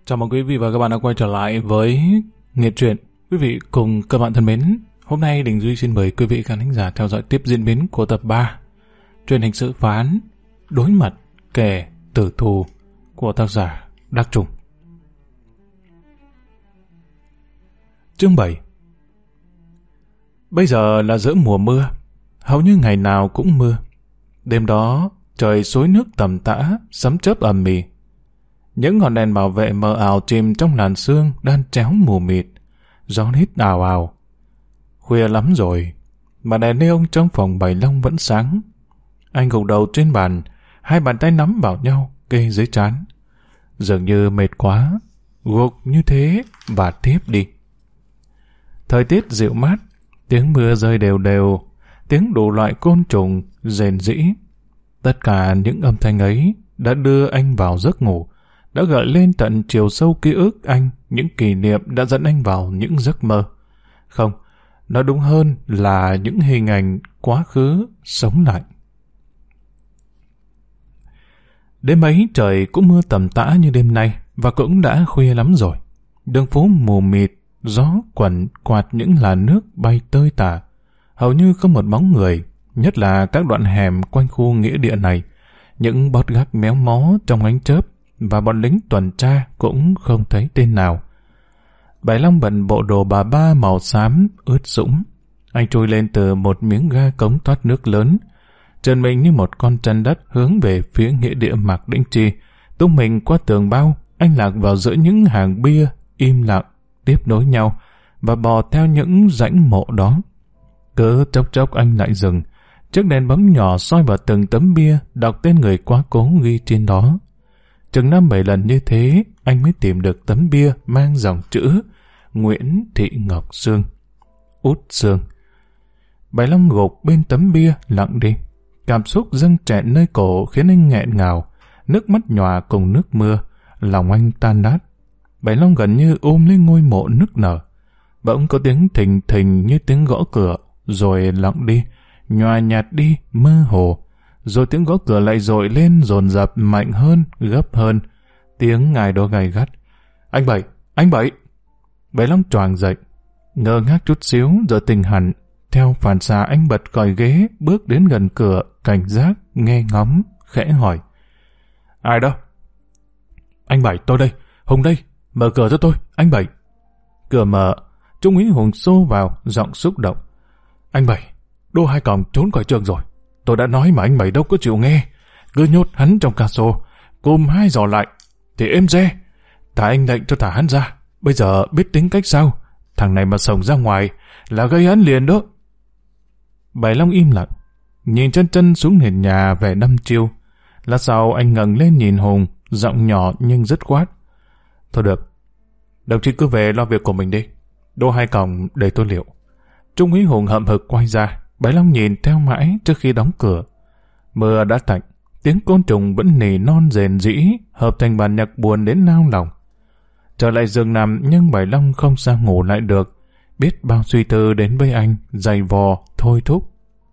Chào mừng quý vị và các bạn đã quay trở lại với Nghệ truyện. Quý vị cùng các bạn thân mến, hôm nay Đình Duy xin mời quý vị khán thính giả theo dõi tiếp diễn biến của tập 3 truyện hình sự phá án Đối Mật Kẻ Tử Thù của tác giả Đắc Trùng. Chương 7. Bây giờ là giữa mùa mưa, hầu như ngày nào cũng mưa. Đêm đó trời xối nước tầm tã, sấm chớp ầm ĩ. Những ngọn đèn bảo vệ mờ ảo chìm trong làn sương đan chéo mù mịt, gió hít ào ào. Khuya lắm rồi, mà đèn neon trong phòng bày long vẫn sáng. Anh gục đầu trên bàn, hai bàn tay nắm vào nhau, kê dưới trán. Dường như mệt quá, gục như thế và tiếp đi. Thời tiết dịu mát, tiếng mưa rơi đều đều, tiếng đủ loại côn trùng rền rĩ. Tất cả những âm thanh ấy đã đưa anh vào giấc ngủ, đã gợi lên tận chiều sâu ký ức anh những kỷ niệm đã dẫn anh vào những giấc mơ. Không, nói đúng hơn là những hình ảnh quá khứ sống lại. Đêm ấy trời cũng mưa tầm tã như đêm nay và cũng đã khuya lắm rồi. Đường phố mù mịt, gió quẩn quạt những làn nước bay tơi tả. Hầu như không một bóng người, nhất là các đoạn hẻm quanh khu nghĩa địa này. Những bót gác méo mó trong ánh chớp và bọn lính tuần tra cũng không thấy tên nào. Bảy Long bận bộ đồ bà ba màu xám ướt sũng. Anh trôi lên từ một miếng ga cống thoát nước lớn, trơn mình như một con chân đất hướng về phía nghĩa địa Mạc Đĩnh Chi. Tung mình qua tường bao, anh lạc vào giữa những hàng bia im lặng tiếp nối nhau và bò theo những rãnh mộ đó. Cứ chốc chốc anh lại dừng, chiếc đèn bấm nhỏ soi vào từng tấm bia, đọc tên người quá cố ghi trên đó. Chừng 5-7 lần như thế, anh mới tìm được tấm bia mang dòng chữ Nguyễn Thị Ngọc Sương. Út Sương. Bảy Long gục bên tấm bia lặng đi. Cảm xúc dâng trẹn nơi cổ khiến anh nghẹn ngào, nước mắt nhòa cùng nước mưa, lòng anh tan nát. Bảy Long gần như ôm lấy ngôi mộ nức nở. Bỗng có tiếng thình thình như tiếng gõ cửa, rồi lặng đi, nhòa nhạt đi, mơ hồ. Rồi tiếng gõ cửa lại dội lên dồn dập, mạnh hơn, gấp hơn. Tiếng ngài đó gay gắt. Anh Bảy! Anh Bảy! Bảy Long choàng dậy, ngơ ngác chút xíu rồi tỉnh hẳn. Theo phản xạ anh bật còi ghế, bước đến gần cửa, cảnh giác, nghe ngóng, khẽ hỏi. Ai đó? Anh Bảy, tôi đây, Hùng đây, mở cửa cho tôi, anh Bảy. Cửa mở, Trung úy Hùng xô vào, giọng xúc động. Anh Bảy, Đô Hai Còng trốn khỏi trường rồi. Tôi đã nói mà anh Bảy đâu có chịu nghe. Cứ nhốt hắn trong cà sô, cùng 2 giò lại, thì êm re. Thả anh lệnh cho thả hắn ra. Bây giờ biết tính cách sao? Thằng này mà sổng ra ngoài là gây án liền đó. Bảy Long im lặng, nhìn chân chân xuống nền nhà vẻ đăm chiêu. Lát sau anh ngẩng lên nhìn Hùng, giọng nhỏ nhưng dứt khoát. Thôi được, đồng chí cứ về lo việc của mình đi. Đô Hai Còng để tôi liệu. Trung úy Hùng hậm hực quay ra. Bảy Long nhìn theo mãi trước khi đóng cửa. Mưa đã tạnh, tiếng côn trùng vẫn nỉ non rền rĩ, hợp thành bản nhạc buồn đến nao lòng. Trở lại giường nằm nhưng Bảy Long không sao ngủ lại được. Biết bao suy tư đến với anh, giày vò, thôi thúc.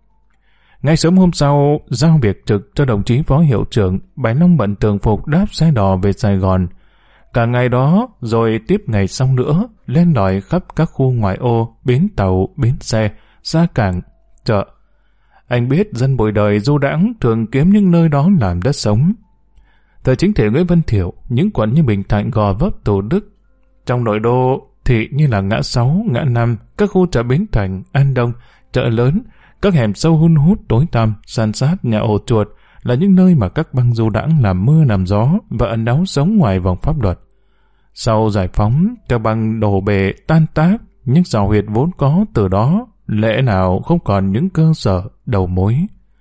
Ngay sớm hôm sau, giao việc trực cho đồng chí phó hiệu trưởng, Bảy Long bận tường phục đáp xe đò về Sài Gòn. Cả ngày đó, rồi tiếp ngày sau nữa, lên đòi khắp các khu ngoại ô, bến tàu, bến xe, xa cảng, chợ. Anh biết dân bụi đời du đãng thường kiếm những nơi đó làm đất sống. Thời chính thể Nguyễn Văn Thiệu, những quận như Bình Thạnh, Gò Vấp, Thủ Đức. Trong nội đô thị như là ngã 6, ngã 5, các khu chợ Bến Thành, An Đông, chợ lớn, các hẻm sâu hun hút tối tăm, san sát, nhà ổ chuột là những nơi mà các băng du đãng làm mưa làm gió và ẩn náu sống ngoài vòng pháp luật. Sau giải phóng, các băng đổ bể tan tác, những rào huyệt vốn có từ đó lẽ nào không còn những cơ sở đầu mối.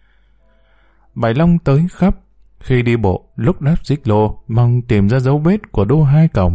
Bảy Long tới khắp, khi đi bộ, lúc đáp xích lô, mong tìm ra dấu vết của Đô Hai Còng.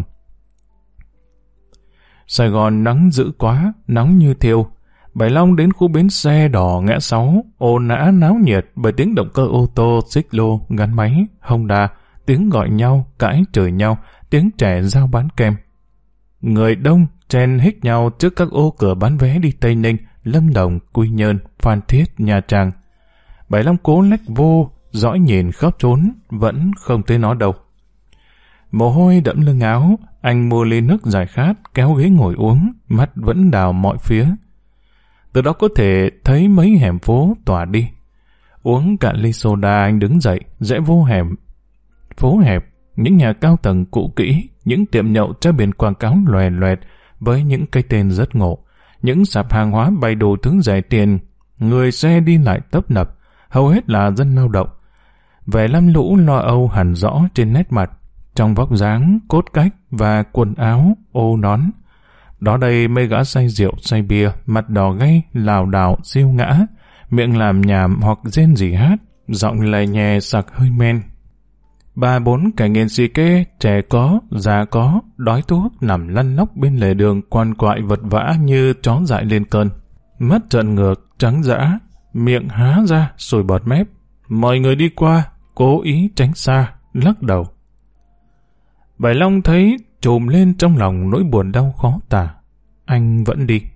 Sài Gòn nắng dữ quá, nóng như thiêu. Bảy Long đến khu bến xe đò ngã 6, ồn ào náo nhiệt bởi tiếng động cơ ô tô, xích lô, gắn máy, Honda, tiếng gọi nhau, cãi chửi nhau, tiếng trẻ giao bán kem. Người đông chen hích nhau trước các ô cửa bán vé đi Tây Ninh, Lâm Đồng, Quy Nhơn, Phan Thiết, Nha Trang. Bảy Long cố lách vô, dõi nhìn khắp trốn, vẫn không thấy nó đâu. Mồ hôi đẫm lưng áo, Anh mua ly nước giải khát, kéo ghế ngồi uống, mắt vẫn đào mọi phía. Từ đó có thể thấy mấy hẻm phố tỏa đi. Uống cạn ly soda, anh đứng dậy, rẽ vô hẻm. Phố hẹp, những nhà cao tầng cũ kỹ, những tiệm nhậu treo biển quảng cáo loè loẹt với những cái tên rất ngộ, những sạp hàng hóa bày đồ thứ rẻ tiền, người xe đi lại tấp nập, hầu hết là dân lao động. Vẻ lam lũ lo âu hẳn rõ trên nét mặt, trong vóc dáng, cốt cách và quần áo, ô nón. Đó đây mấy gã say rượu, say bia, mặt đỏ gay, lảo đảo, siêu ngã, miệng làm nhảm hoặc rên rỉ hát, giọng lè nhè sặc hơi men. 3-4 kẻ nghiện xì ke, trẻ có, già có, đói thuốc nằm lăn lóc bên lề đường quằn quại vật vã như chó dại lên cơn. Mắt trợn ngược, trắng dã, miệng há ra, sùi bọt mép. Mọi người đi qua, cố ý tránh xa, lắc đầu. Bảy Long thấy trùm lên trong lòng nỗi buồn đau khó tả. Anh vẫn đi.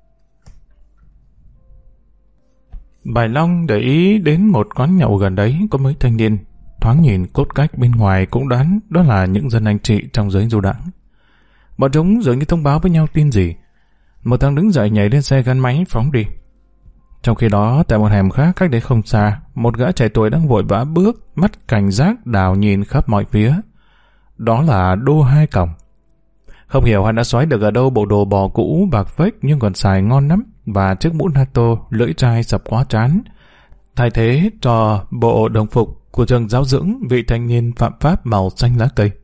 Bảy Long để ý đến một quán nhậu gần đấy có mấy thanh niên. Thoáng nhìn cốt cách bên ngoài cũng đoán đó là những dân anh chị trong giới du đãng. Bọn chúng dường như thông báo với nhau tin gì. Một thằng đứng dậy nhảy lên xe gắn máy phóng đi. Trong khi đó, tại một hẻm khác cách đấy không xa, một gã trẻ tuổi đang vội vã bước, mắt cảnh giác đào nhìn khắp mọi phía. Đó là Đô Hai Còng. Không hiểu hắn đã xoáy được ở đâu bộ đồ bò cũ bạc phếch nhưng còn xài ngon lắm, và chiếc mũ NATO lưỡi trai sập quá trán, thay thế cho bộ đồng phục của trường giáo dưỡng vị thanh niên phạm pháp màu xanh lá cây.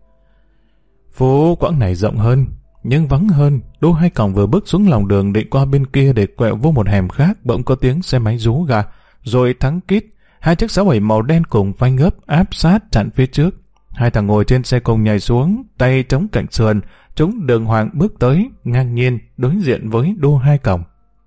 Phố quãng này rộng hơn, nhưng vắng hơn. Đô Hai Còng vừa bước xuống lòng đường định qua bên kia để quẹo vô một hẻm khác, bỗng có tiếng xe máy rú ga, rồi thắng kít. Hai chiếc 67 màu đen cùng phanh gấp áp sát chặn phía trước. Hai thằng ngồi trên xe cùng nhảy xuống, tay chống cạnh sườn, chúng đường hoàng bước tới, ngang nhiên đối diện với Đô Hai Còng.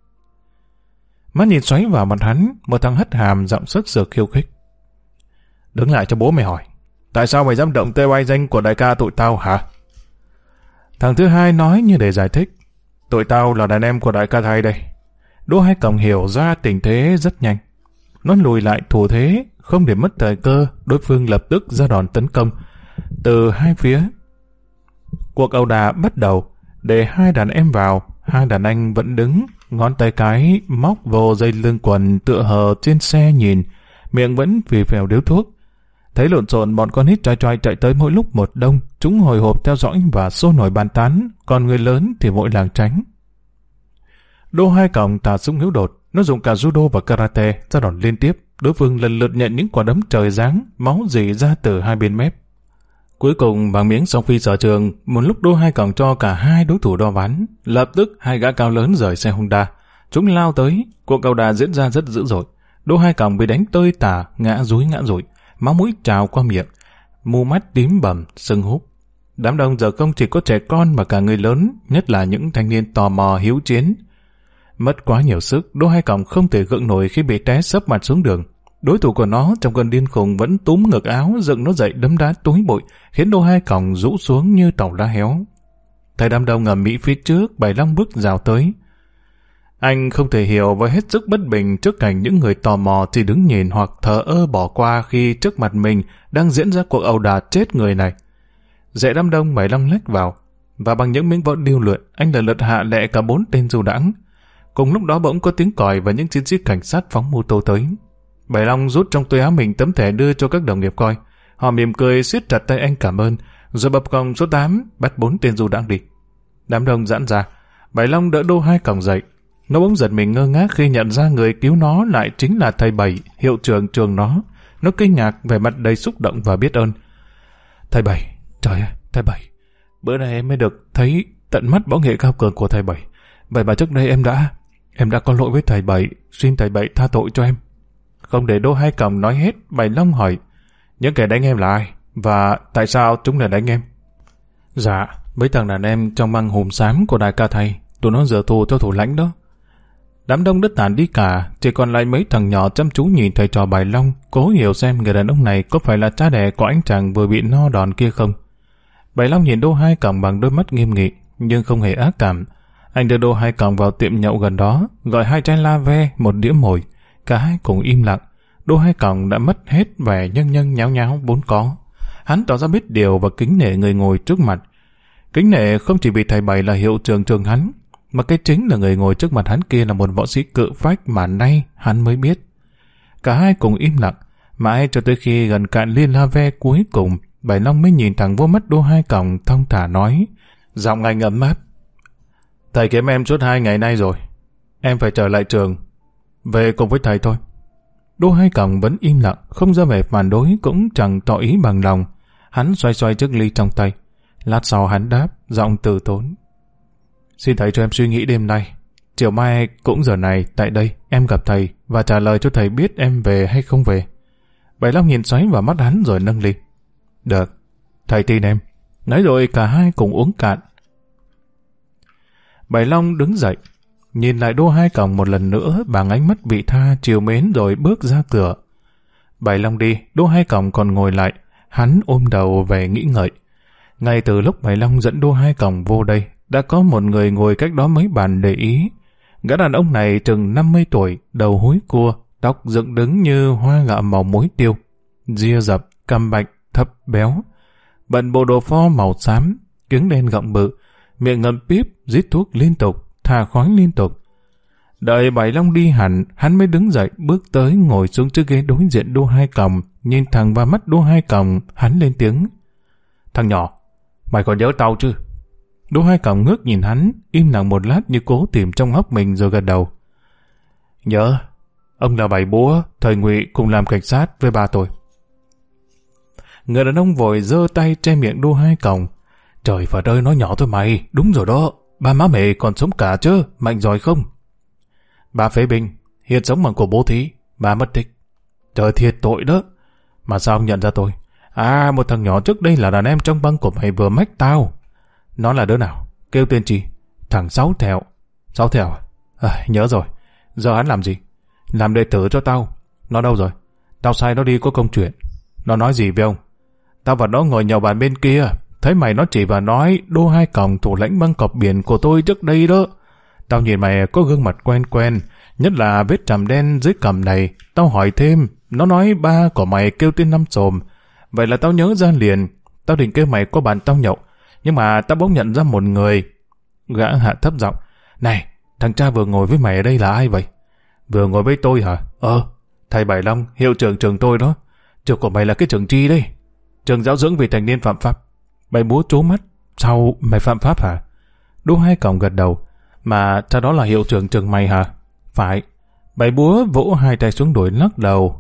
Mắt nhìn xoáy vào mặt hắn, một thằng hất hàm giọng sức sược khiêu khích. Đứng lại cho bố mày hỏi, tại sao mày dám động tới oai danh của đại ca tụi tao hả? Thằng thứ hai nói như để giải thích, tụi tao là đàn em của đại ca thầy đây. Đô Hai Còng hiểu ra tình thế rất nhanh. Nó lùi lại thủ thế, không để mất thời cơ, đối phương lập tức ra đòn tấn công từ hai phía. Cuộc ẩu đả bắt đầu, để hai đàn em vào, hai đàn anh vẫn đứng, ngón tay cái móc vô dây lưng quần tựa hờ trên xe nhìn, miệng vẫn phì phèo điếu thuốc. Thấy lộn xộn, bọn con nít trai trai chạy tới mỗi lúc một đông, chúng hồi hộp theo dõi và sôi nổi bàn tán, còn người lớn thì vội làng tránh. Đô Hai Còng tà súng hiếu đột, nó dùng cả judo và karate ra đòn liên tiếp, đối phương lần lượt nhận những quả đấm trời giáng, máu rỉ ra từ hai bên mép. Cuối cùng bằng miếng song phi sở trường, một lúc Đô Hai Còng cho cả hai đối thủ đo ván, lập tức hai gã cao lớn rời xe Honda, chúng lao tới, cuộc ẩu đả diễn ra rất dữ dội. Đô Hai Còng bị đánh tơi tả, ngã rúi, máu mũi trào qua miệng, mu mắt tím bầm, sưng húp. Đám đông giờ không chỉ có trẻ con mà cả người lớn, nhất là những thanh niên tò mò hiếu chiến. Mất quá nhiều sức, Đô Hai Còng không thể gượng nổi khi bị té sấp mặt xuống đường. Đối thủ của nó trong cơn điên khùng vẫn túm ngực áo, dựng nó dậy đấm đá túi bụi, khiến Đô Hai Còng rũ xuống như tàu lá héo. Thấy đám đông ngầm mỹ phía trước, Bảy Long bước rào tới. Anh không thể hiểu và hết sức bất bình trước cảnh những người tò mò chỉ đứng nhìn hoặc thờ ơ bỏ qua khi trước mặt mình đang diễn ra cuộc ẩu đả chết người này. Dễ đám đông, Bảy Long lách vào, và bằng những miếng võ điêu luyện, anh lần lượt hạ lẹ cả 4 tên du đãng. Cùng lúc đó bỗng có tiếng còi và những chiến sĩ cảnh sát phóng mô tô tới. Bảy Long rút trong túi áo mình tấm thẻ đưa cho các đồng nghiệp coi. Họ mỉm cười siết chặt tay anh cảm ơn, rồi bập còng số 8 bắt 4 tên du đãng đi. Đám đông giãn ra, Bảy Long đỡ Đô Hai Còng dậy. Nó bỗng giật mình ngơ ngác khi nhận ra người cứu nó lại chính là thầy Bảy, hiệu trưởng trường nó. Nó kinh ngạc, vẻ mặt đầy xúc động và biết ơn. Thầy Bảy, trời ơi, thầy Bảy, bữa nay em mới được thấy tận mắt võ nghệ cao cường của thầy Bảy. Vậy mà trước đây em đã có lỗi với thầy Bảy, xin thầy Bảy tha tội cho em. Không để Đô Hai Còng nói hết, Bảy Long hỏi, những kẻ đánh em là ai? Và tại sao chúng lại đánh em? Dạ, mấy thằng đàn em trong băng hùm xám của đại ca thầy, tụi nó giờ thù theo thủ lãnh đó. Đám đông đất tàn đi cả, chỉ còn lại mấy thằng nhỏ chăm chú nhìn thầy trò Bảy Long, cố hiểu xem người đàn ông này có phải là cha đẻ của anh chàng vừa bị no đòn kia không. Bảy Long nhìn Đô Hai Còng bằng đôi mắt nghiêm nghị, nhưng không hề ác cảm. Anh đưa Đô Hai Còng vào tiệm nhậu gần đó, gọi 2 chai la ve, 1 đĩa mồi. Cả hai cùng im lặng. Đô Hai Còng đã mất hết vẻ nhâng nháo nháo vốn có. Hắn tỏ ra biết điều và kính nể người ngồi trước mặt. Kính nể không chỉ vì thầy Bảy là hiệu trưởng trường hắn, mà cái chính là người ngồi trước mặt hắn kia là một võ sĩ cự phách mà nay hắn mới biết. Cả hai cùng im lặng, mãi cho tới khi gần cạn ly la ve cuối cùng, Bảy Long mới nhìn thẳng vô mắt Đỗ Hai Còng thong thả nói, giọng anh ấm áp. Thầy kiếm em suốt 2 ngày nay rồi. Em phải trở lại trường. Về cùng với thầy thôi. Đỗ Hai Còng vẫn im lặng, không ra vẻ phản đối cũng chẳng tỏ ý bằng lòng. Hắn xoay xoay chiếc ly trong tay. Lát sau hắn đáp, giọng từ tốn. Xin thầy cho em suy nghĩ đêm nay. Chiều mai cũng giờ này tại đây em gặp thầy và trả lời cho thầy biết em về hay không về. Bảy Long nhìn xoáy vào mắt hắn rồi nâng ly. Được, thầy tin em. Nói rồi cả hai cùng uống cạn. Bảy Long đứng dậy, nhìn lại Đỗ Hai Còng một lần nữa bằng ánh mắt vị tha trìu mến rồi bước ra cửa. Bảy Long đi, Đỗ Hai Còng còn ngồi lại, hắn ôm đầu về nghĩ ngợi. Ngay từ lúc Bảy Long dẫn Đỗ Hai Còng vô đây, đã có một người ngồi cách đó mấy bàn để ý. Gã đàn ông này chừng 50 tuổi, đầu húi cua, tóc dựng đứng như hoa gạo màu muối tiêu, ria dập, cằm bạch, thấp béo, bận bộ đồ pho màu xám, kiếng đen gọng bự, miệng ngậm píp, rít thuốc liên tục, thả khói liên tục. Đợi Bảy Long đi hẳn, hắn mới đứng dậy bước tới ngồi xuống chiếc ghế đối diện Đỗ Hai Còng, nhìn thẳng vào mắt Đỗ Hai Còng, hắn lên tiếng. Thằng nhỏ, mày còn nhớ tao chứ? Đỗ Hai Còng ngước nhìn hắn, im lặng một lát như cố tìm trong óc mình rồi gật đầu. Nhớ, ông là Bảy Búa, thời Ngụy cùng làm cảnh sát với ba tôi. Người đàn ông vội giơ tay che miệng Đỗ Hai Còng. Trời Phật ơi, nói nhỏ thôi mày, đúng rồi đó, ba má mày còn sống cả chứ, mạnh giỏi không? Ba phế binh, hiện sống bằng của bố thí, ba mất tích. Trời thiệt tội đó, mà sao ông nhận ra tôi? À, một thằng nhỏ trước đây là đàn em trong băng của mày vừa mách tao. Nó là đứa nào? Kêu tên chi? Thằng Sáu Thẹo. Sáu Thẹo à? Nhớ rồi. Giờ hắn làm gì? Làm đệ tử cho tao. Nó đâu rồi? Tao sai nó đi có công chuyện. Nó nói gì với ông? Tao và nó ngồi nhậu bàn bên kia. Thấy mày nó chỉ và nói Đỗ Hai Còng thủ lãnh băng cọp biển của tôi trước đây đó. Tao nhìn mày có gương mặt quen quen, nhất là vết chàm đen dưới cằm này. Tao hỏi thêm, nó nói ba của mày kêu tên Năm Xồm. Vậy là tao nhớ ra liền. Tao định kêu mày qua bàn tao nhậu, nhưng mà tao bỗng nhận ra một người. Gã hạ thấp giọng. Này, thằng cha vừa ngồi với mày ở đây là ai vậy? Vừa ngồi với tôi hả? Thầy Bảy Long, hiệu trưởng trường tôi đó. Trường của mày là cái trường chi đây? Trường giáo dưỡng vì thành niên phạm pháp. Bảy Búa trố mắt. Sao mày phạm pháp hả? Đỗ Hai Còng gật đầu. Mà cha đó là hiệu trưởng trường mày hả? Phải. Bảy Búa vỗ hai tay xuống đùi lắc đầu.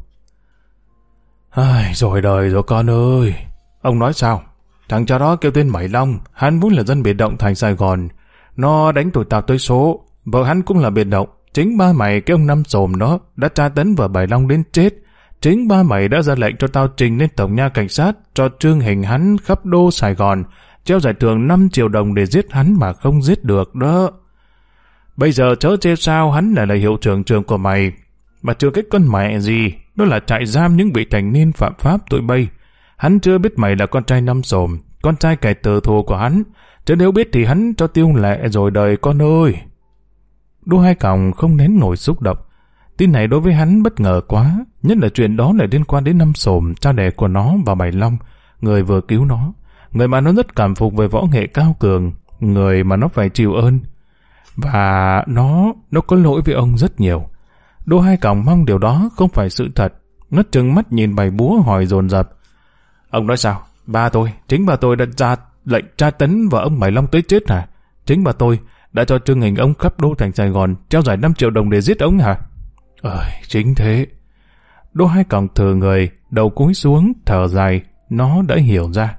Ai, rồi đời rồi con ơi. Ông nói sao? Thằng cha đó kêu tên Bảy Long, hắn vốn là dân biệt động thành Sài Gòn. Nó đánh tụi tao tới số. Vợ hắn cũng là biệt động. Chính ba mày cái ông Năm Xồm đó đã tra tấn vợ Bảy Long đến chết. Chính ba mày đã ra lệnh cho tao trình lên tổng nha cảnh sát cho trương hình hắn khắp đô Sài Gòn, treo giải thưởng 5 triệu đồng để giết hắn mà không giết được đó. Bây giờ chớ chê sao hắn lại là hiệu trưởng trường của mày. Mà chưa cái con mẹ gì, đó là trại giam những vị thành niên phạm pháp tụi bay. Hắn chưa biết mày là con trai Năm Xồm, con trai kẻ tử thù của hắn, chứ nếu biết thì hắn cho tiêu lệ rồi đời con ơi. Đỗ Hai Còng không nén nổi xúc động. Tin này đối với hắn bất ngờ quá, nhất là chuyện đó lại liên quan đến Năm Xồm, cha đẻ của nó và Bảy Long, người vừa cứu nó, người mà nó rất cảm phục về võ nghệ cao cường, người mà nó phải chịu ơn. Và nó có lỗi với ông rất nhiều. Đỗ Hai Còng mong điều đó không phải sự thật. Nó trừng mắt nhìn Bảy Búa hỏi dồn dập. Ông nói sao? Chính ba tôi đã ra lệnh tra tấn vào ông Bảy Long tới chết hả? Chính ba tôi đã cho trương hình ông khắp đô thành Sài Gòn, treo giải 5 triệu đồng để giết ông hả? Chính thế. Đỗ Hai Còng thừ người, đầu cúi xuống, thở dài, nó đã hiểu ra.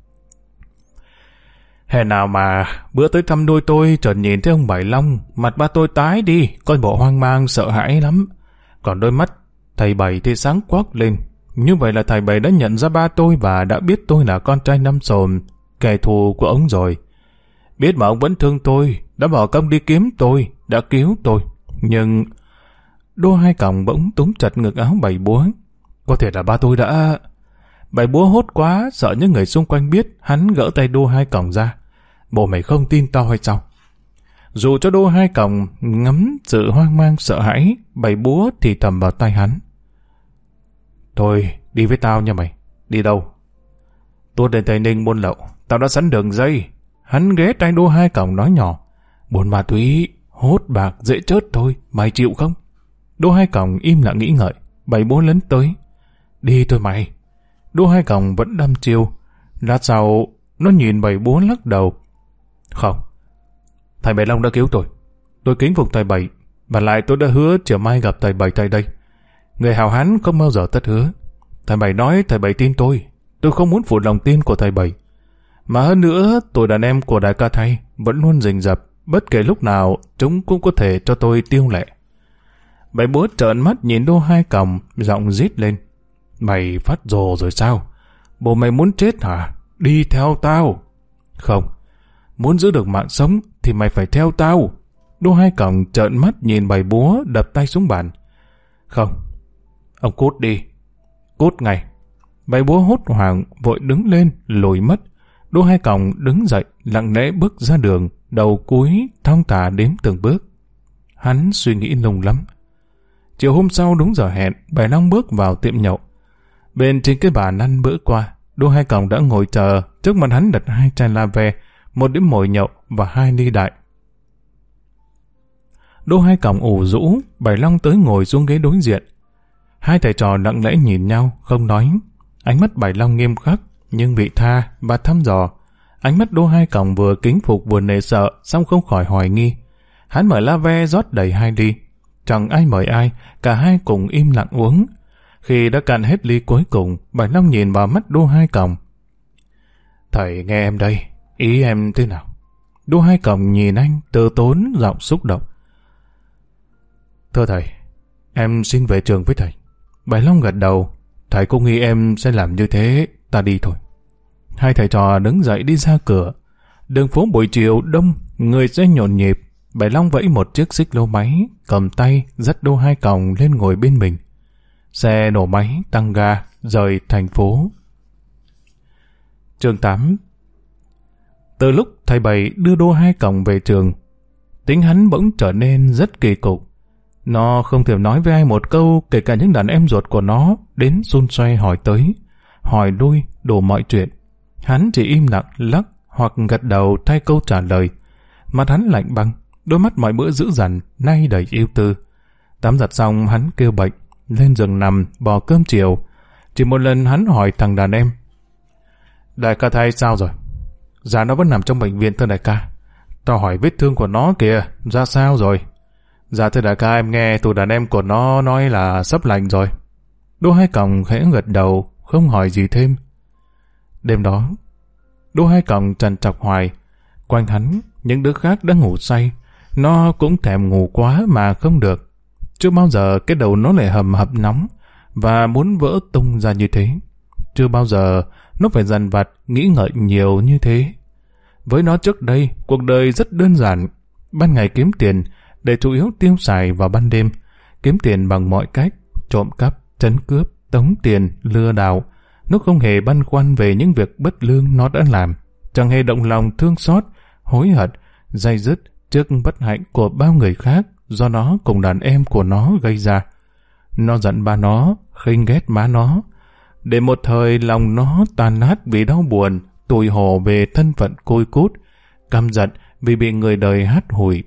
Hè nào mà bữa tới thăm nuôi tôi chợt nhìn thấy ông Bảy Long, mặt ba tôi tái đi, coi bộ hoang mang sợ hãi lắm. Còn đôi mắt thầy Bảy thì sáng quắc lên. Như vậy là thầy Bảy đã nhận ra ba tôi và đã biết tôi là con trai Năm Xồm, kẻ thù của ông rồi. Biết mà ông vẫn thương tôi, đã bỏ công đi kiếm tôi, đã cứu tôi. Nhưng Đỗ Hai Còng bỗng túm chặt ngực áo Bảy Búa. Có thể là ba tôi đã... Bảy Búa hốt quá, sợ những người xung quanh biết, hắn gỡ tay Đỗ Hai Còng ra. Bộ mày không tin tao hay sao? Dù cho Đỗ Hai Còng ngắm sự hoang mang sợ hãi, Bảy Búa thì thầm vào tai hắn. Thôi, đi với tao nha mày. Đi đâu? Tuốt đến Tây Ninh buôn lậu, tao đã sẵn đường dây. Hắn ghé tai Đô Hai Còng nói nhỏ, buồn ma túy, hốt bạc dễ chớt thôi, mày chịu không? Đô Hai Còng im lặng nghĩ ngợi, Bảy Búa lấn tới. Đi thôi mày. Đô Hai Còng vẫn đăm chiêu. Lát sau, nó nhìn Bảy Búa lắc đầu. Không, thầy Bảy Long đã cứu tôi kính phục thầy Bảy, và lại tôi đã hứa chiều mai gặp thầy Bảy tại đây. Người hào hán không bao giờ thất hứa. Thầy Bảy nói thầy Bảy tin tôi không muốn phụ lòng tin của thầy Bảy. Mà hơn nữa, tôi đàn em của đại ca thầy vẫn luôn rình rập, bất kể lúc nào chúng cũng có thể cho tôi tiêu lệ. Bảy Búa trợn mắt nhìn Đô Hai Còng, giọng rít lên. Mày phát rồ rồi sao? Bộ mày muốn chết hả? Đi theo tao. Không, muốn giữ được mạng sống thì mày phải theo tao. Đô Hai Còng trợn mắt nhìn Bảy Búa, đập tay xuống bàn. Không, ông cút đi. Cút ngay. Bảy Búa hốt hoảng vội đứng lên lùi mất. Đô Hai Còng đứng dậy lặng lẽ bước ra đường, đầu cúi thong thả đếm từng bước. Hắn suy nghĩ lung lắm. Chiều hôm sau đúng giờ hẹn, Bảy Long bước vào tiệm nhậu. Bên trên cái bàn ăn bữa qua, Đô Hai Còng đã ngồi chờ, trước mặt hắn đặt 2 chai la ve, 1 đĩa mồi nhậu và 2 ly đại. Đô Hai Còng ủ rũ, Bảy Long tới ngồi xuống ghế đối diện. Hai thầy trò lặng lẽ nhìn nhau, không nói. Ánh mắt Bảy Long nghiêm khắc, nhưng vị tha và thăm dò. Ánh mắt Đô Hai Còng vừa kính phục vừa nể sợ, song không khỏi hoài nghi. Hắn mở la ve rót đầy 2 ly. Chẳng ai mời ai, cả hai cùng im lặng uống. Khi đã cạn hết ly cuối cùng, Bảy Long nhìn vào mắt Đô Hai Còng. Thầy nghe em đây, ý em thế nào? Đô Hai Còng nhìn anh, từ tốn, giọng xúc động. Thưa thầy, em xin về trường với thầy. Bảy Long gật đầu. Thầy cũng nghĩ em sẽ làm như thế, ta đi thôi. Hai thầy trò đứng dậy đi ra cửa. Đường phố buổi chiều đông, người sẽ nhộn nhịp. Bảy Long vẫy một chiếc xích lô máy, cầm tay dắt Đô Hai Còng lên ngồi bên mình. Xe nổ máy tăng ga rời thành phố. Chương 8. Từ lúc thầy Bảy đưa Đô Hai Còng về trường, tính hắn bỗng trở nên rất kỳ cục. Nó không thèm nói với ai một câu, kể cả những đàn em ruột của nó đến xun xoe hỏi tới, hỏi lui, đổ mọi chuyện. Hắn chỉ im lặng lắc hoặc gật đầu thay câu trả lời. Mặt hắn lạnh băng, đôi mắt mọi bữa dữ dằn, nay đầy ưu tư. Tắm giặt xong hắn kêu bệnh, lên giường nằm, bò cơm chiều. Chỉ một lần hắn hỏi thằng đàn em. Đại ca thầy sao rồi? Dạ nó vẫn nằm trong bệnh viện thưa đại ca. Tao hỏi vết thương của nó kìa, ra sao rồi? Dạ thưa đại ca, em nghe tụi đàn em của nó nói là sắp lành rồi. Đô Hai Còng khẽ gật đầu, không hỏi gì thêm. Đêm đó, Đô Hai Còng trằn trọc hoài. Quanh hắn, những đứa khác đã ngủ say. Nó cũng thèm ngủ quá mà không được. Chưa bao giờ cái đầu nó lại hầm hập nóng và muốn vỡ tung ra như thế. Chưa bao giờ nó phải dằn vặt nghĩ ngợi nhiều như thế. Với nó trước đây, cuộc đời rất đơn giản. Ban ngày kiếm tiền để chủ yếu tiêu xài vào ban đêm. Kiếm tiền bằng mọi cách, trộm cắp, trấn cướp, tống tiền, lừa đảo. Nó không hề băn khoăn về những việc bất lương nó đã làm. Chẳng hề động lòng thương xót, hối hận, day dứt trước bất hạnh của bao người khác do nó cùng đàn em của nó gây ra. Nó giận ba nó, khinh ghét má nó. Để một thời lòng nó tàn nát vì đau buồn, tủi hổ về thân phận côi cút, căm giận vì bị người đời hắt hủi.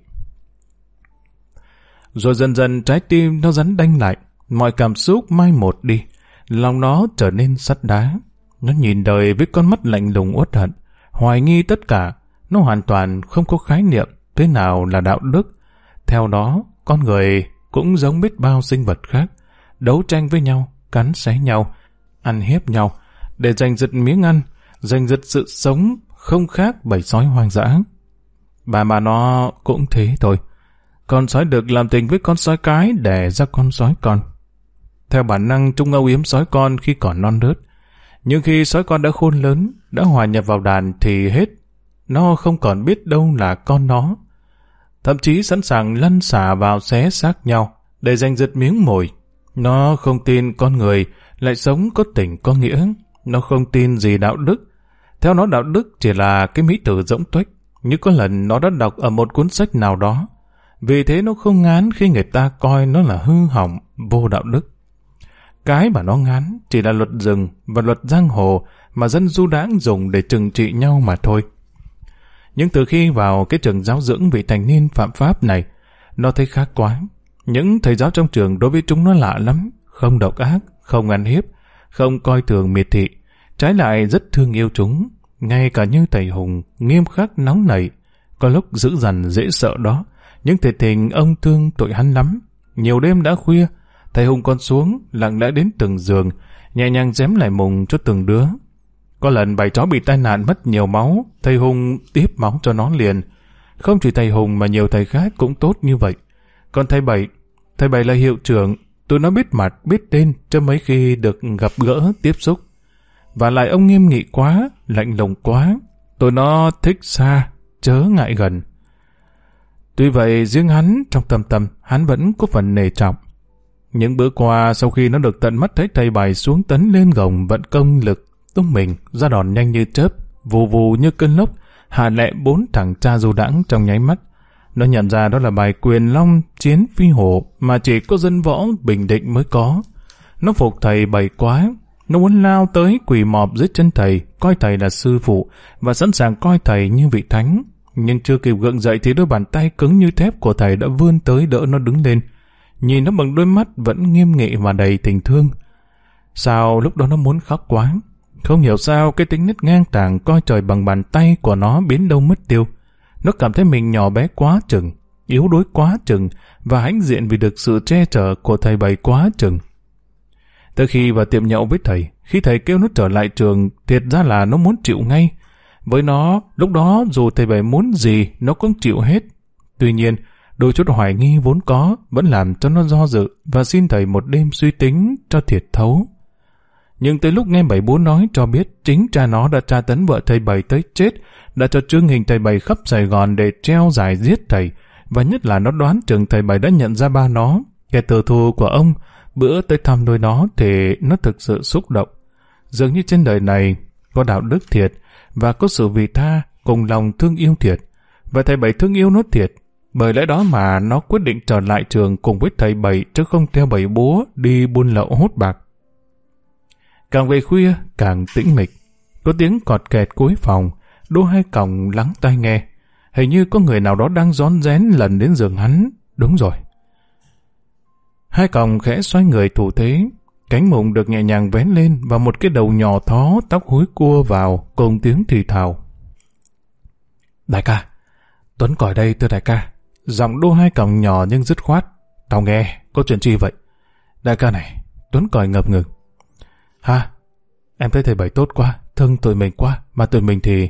Rồi dần dần trái tim nó rắn đanh lại, mọi cảm xúc mai một đi, lòng nó trở nên sắt đá. Nó nhìn đời với con mắt lạnh lùng uất hận, hoài nghi tất cả. Nó hoàn toàn không có khái niệm thế nào là đạo đức. Theo đó, con người cũng giống biết bao sinh vật khác, đấu tranh với nhau, cắn xé nhau, ăn hiếp nhau, để giành giật miếng ăn, giành giật sự sống, không khác bầy sói hoang dã. Bà nó cũng thế thôi. Con sói được làm tình với con sói cái đẻ ra con sói con. Theo bản năng chúng âu yếm sói con khi còn non nớt. Nhưng khi sói con đã khôn lớn, đã hòa nhập vào đàn thì hết. Nó không còn biết đâu là con nó. Thậm chí sẵn sàng lăn xả vào xé xác nhau để giành giật miếng mồi. Nó không tin con người lại sống có tình có nghĩa. Nó không tin gì đạo đức. Theo nó đạo đức chỉ là cái mỹ tử rỗng tuếch, như có lần nó đã đọc ở một cuốn sách nào đó. Vì thế nó không ngán khi người ta coi nó là hư hỏng, vô đạo đức. Cái mà nó ngán chỉ là luật rừng và luật giang hồ mà dân du đãng dùng để trừng trị nhau mà thôi. Nhưng từ khi vào cái trường giáo dưỡng vị thành niên phạm pháp này, nó thấy khác quá. Những thầy giáo trong trường đối với chúng nó lạ lắm, không độc ác, không ăn hiếp, không coi thường miệt thị, trái lại rất thương yêu chúng, ngay cả như thầy Hùng nghiêm khắc nóng nảy, có lúc dữ dằn dễ sợ đó. Nhưng thiệt tình ông thương tụi hắn lắm. Nhiều đêm đã khuya, thầy Hùng còn xuống, lặng lẽ đến từng giường, nhẹ nhàng dém lại mùng cho từng đứa. Có lần bầy chó bị tai nạn mất nhiều máu, thầy Hùng tiếp máu cho nó liền. Không chỉ thầy Hùng mà nhiều thầy khác cũng tốt như vậy. Còn thầy Bảy là hiệu trưởng, tụi nó biết mặt, biết tên, cho mấy khi được gặp gỡ, tiếp xúc. Và lại ông nghiêm nghị quá, lạnh lùng quá, tụi nó thích xa, chớ ngại gần. Tuy vậy, riêng hắn, trong tâm hắn vẫn có phần nể trọng. Những bữa qua, sau khi nó được tận mắt thấy thầy Bảy xuống tấn lên gồng vận công lực, tung mình, ra đòn nhanh như chớp, vù vù như cơn lốc, hạ lẹ 4 thằng cha du đãng trong nháy mắt. Nó nhận ra đó là bài Quyền Long Chiến Phi Hổ mà chỉ có dân võ Bình Định mới có. Nó phục thầy Bảy quá, nó muốn lao tới quỳ mọp dưới chân thầy, coi thầy là sư phụ và sẵn sàng coi thầy như vị thánh. Nhưng chưa kịp gượng dậy thì đôi bàn tay cứng như thép của thầy đã vươn tới đỡ nó đứng lên. Nhìn nó bằng đôi mắt vẫn nghiêm nghị và đầy tình thương. Sao lúc đó nó muốn khóc quá. Không hiểu sao cái tính nết ngang tàng coi trời bằng bàn tay của nó biến đâu mất tiêu. Nó cảm thấy mình nhỏ bé quá chừng, yếu đuối quá chừng và hãnh diện vì được sự che chở của thầy Bảy quá chừng. Tới khi vào tiệm nhậu với thầy, khi thầy kêu nó trở lại trường, thiệt ra là nó muốn chịu ngay. Với nó, lúc đó dù thầy Bảy muốn gì, nó cũng chịu hết. Tuy nhiên, đôi chút hoài nghi vốn có vẫn làm cho nó do dự và xin thầy một đêm suy tính cho thiệt thấu. Nhưng tới lúc nghe Bảy Bố nói cho biết chính cha nó đã tra tấn vợ thầy Bảy tới chết, đã cho trương hình thầy Bảy khắp Sài Gòn để treo giải giết thầy, và nhất là nó đoán chừng thầy Bảy đã nhận ra ba nó, kẻ tử thù của ông, bữa tới thăm đôi nó thì nó thực sự xúc động. Dường như trên đời này có đạo đức thiệt và có sự vị tha cùng lòng thương yêu thiệt, và thầy Bảy thương yêu nó thiệt. Bởi lẽ đó mà nó quyết định trở lại trường cùng với thầy Bảy chứ không theo Bảy Bố đi buôn lậu hốt bạc. Càng về khuya càng tĩnh mịch, có tiếng cọt kẹt cuối phòng. Đô Hai Còng lắng tai nghe, hình như có người nào đó đang rón rén lần đến giường hắn. Đúng rồi. Hai Còng khẽ xoay người thủ thế, cánh mùng được nhẹ nhàng vén lên và một cái đầu nhỏ thó tóc húi cua vào cùng tiếng thì thào. Đại ca, Tuấn còi đây thưa đại ca. Giọng Đô Hai Còng nhỏ nhưng dứt khoát. Tao nghe, có chuyện chi vậy? Đại ca này, Tuấn còi ngập ngừng. Ha, em thấy thầy Bảy tốt quá, thương tụi mình quá, mà tụi mình thì...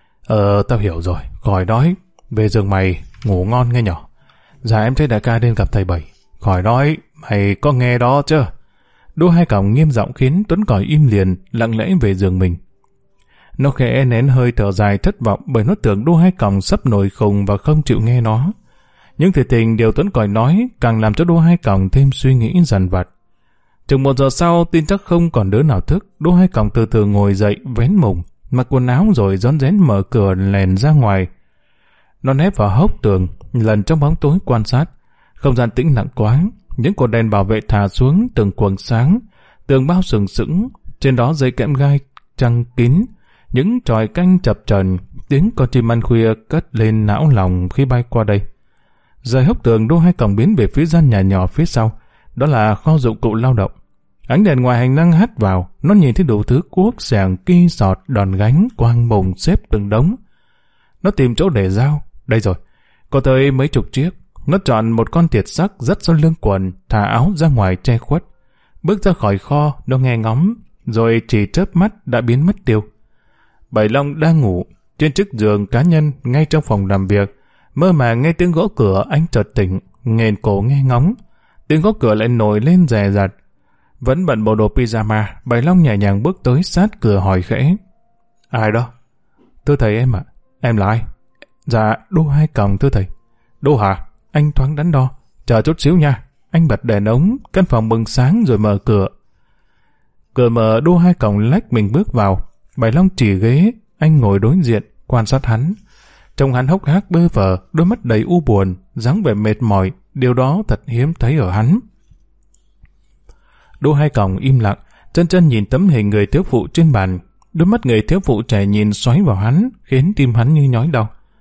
tao hiểu rồi, khỏi nói, về giường mày, ngủ ngon nghe nhỏ. Dạ em thấy đại ca nên gặp thầy Bảy. Khỏi nói, mày có nghe đó chứ? Đô Hai Còng nghiêm giọng khiến Tuấn còi im liền, lặng lẽ về giường mình. Nó khẽ nén hơi thở dài thất vọng bởi nó tưởng Đô Hai Còng sắp nổi khùng và không chịu nghe nó. Nhưng thiệt tình điều Tuấn còi nói càng làm cho Đô Hai Còng thêm suy nghĩ dằn vặt. Chừng 1 giờ sau, tin chắc không còn đứa nào thức, Đô Hai Còng từ từ ngồi dậy, vén mùng, mặc quần áo rồi rón rén mở cửa lèn ra ngoài. Nó nép vào hốc tường, lần trong bóng tối quan sát. Không gian tĩnh lặng quá, những cột đèn bảo vệ thả xuống từng quầng sáng, tường bao sừng sững, trên đó dây kẽm gai trăng kín, những chòi canh chập chờn, tiếng con chim ăn khuya cất lên não lòng khi bay qua đây. Rời hốc tường, Đô Hai Còng biến về phía gian nhà nhỏ phía sau, đó là kho dụng cụ lao động. Ánh đèn ngoài hành lang hắt vào, nó nhìn thấy đủ thứ cuốc, xẻng, ki sọt, đòn gánh, quang mùng xếp từng đống. Nó tìm chỗ để dao, đây rồi, có tới mấy chục chiếc. Nó chọn một con thiệt sắc dắt sau lưng quần, thả áo ra ngoài che khuất. Bước ra khỏi kho, nó nghe ngóng, rồi chỉ chớp mắt đã biến mất tiêu. Bảy Long đang ngủ trên chiếc giường cá nhân ngay trong phòng làm việc, mơ màng nghe tiếng gõ cửa. Anh chợt tỉnh, nghền cổ nghe ngóng. Tiếng gõ cửa lại nổi lên dè dặt. Vẫn bận bộ đồ pyjama, Bảy Long nhẹ nhàng bước tới sát cửa hỏi khẽ. Ai đó? Thưa thầy em ạ. Em là ai? Dạ, Đô Hai Còng thưa thầy. Đô hả? Anh thoáng đắn đo. Chờ chút xíu nha. Anh bật đèn ống, căn phòng bừng sáng rồi mở cửa. Cửa mở, Đô Hai Còng lách mình bước vào. Bảy Long chỉ ghế, anh ngồi đối diện, quan sát hắn. Trông hắn hốc hác bơ vơ, đôi mắt đầy u buồn, dáng vẻ mệt mỏi, điều đó thật hiếm thấy ở hắn. Đô Hai Còng im lặng, chân chân nhìn tấm hình người thiếu phụ trên bàn. Đôi mắt người thiếu phụ trẻ nhìn xoáy vào hắn, khiến tim hắn như nhói đau.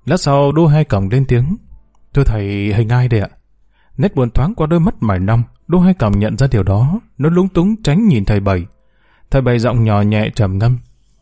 Lát sau Đô Hai Còng lên tiếng. Thưa thầy, hình ai đây ạ? Nét buồn thoáng qua đôi mắt mài năm. Đô Hai Còng nhận ra điều đó, nó lúng túng tránh nhìn thầy Bảy. Thầy Bảy giọng nhỏ nhẹ trầm ngâm.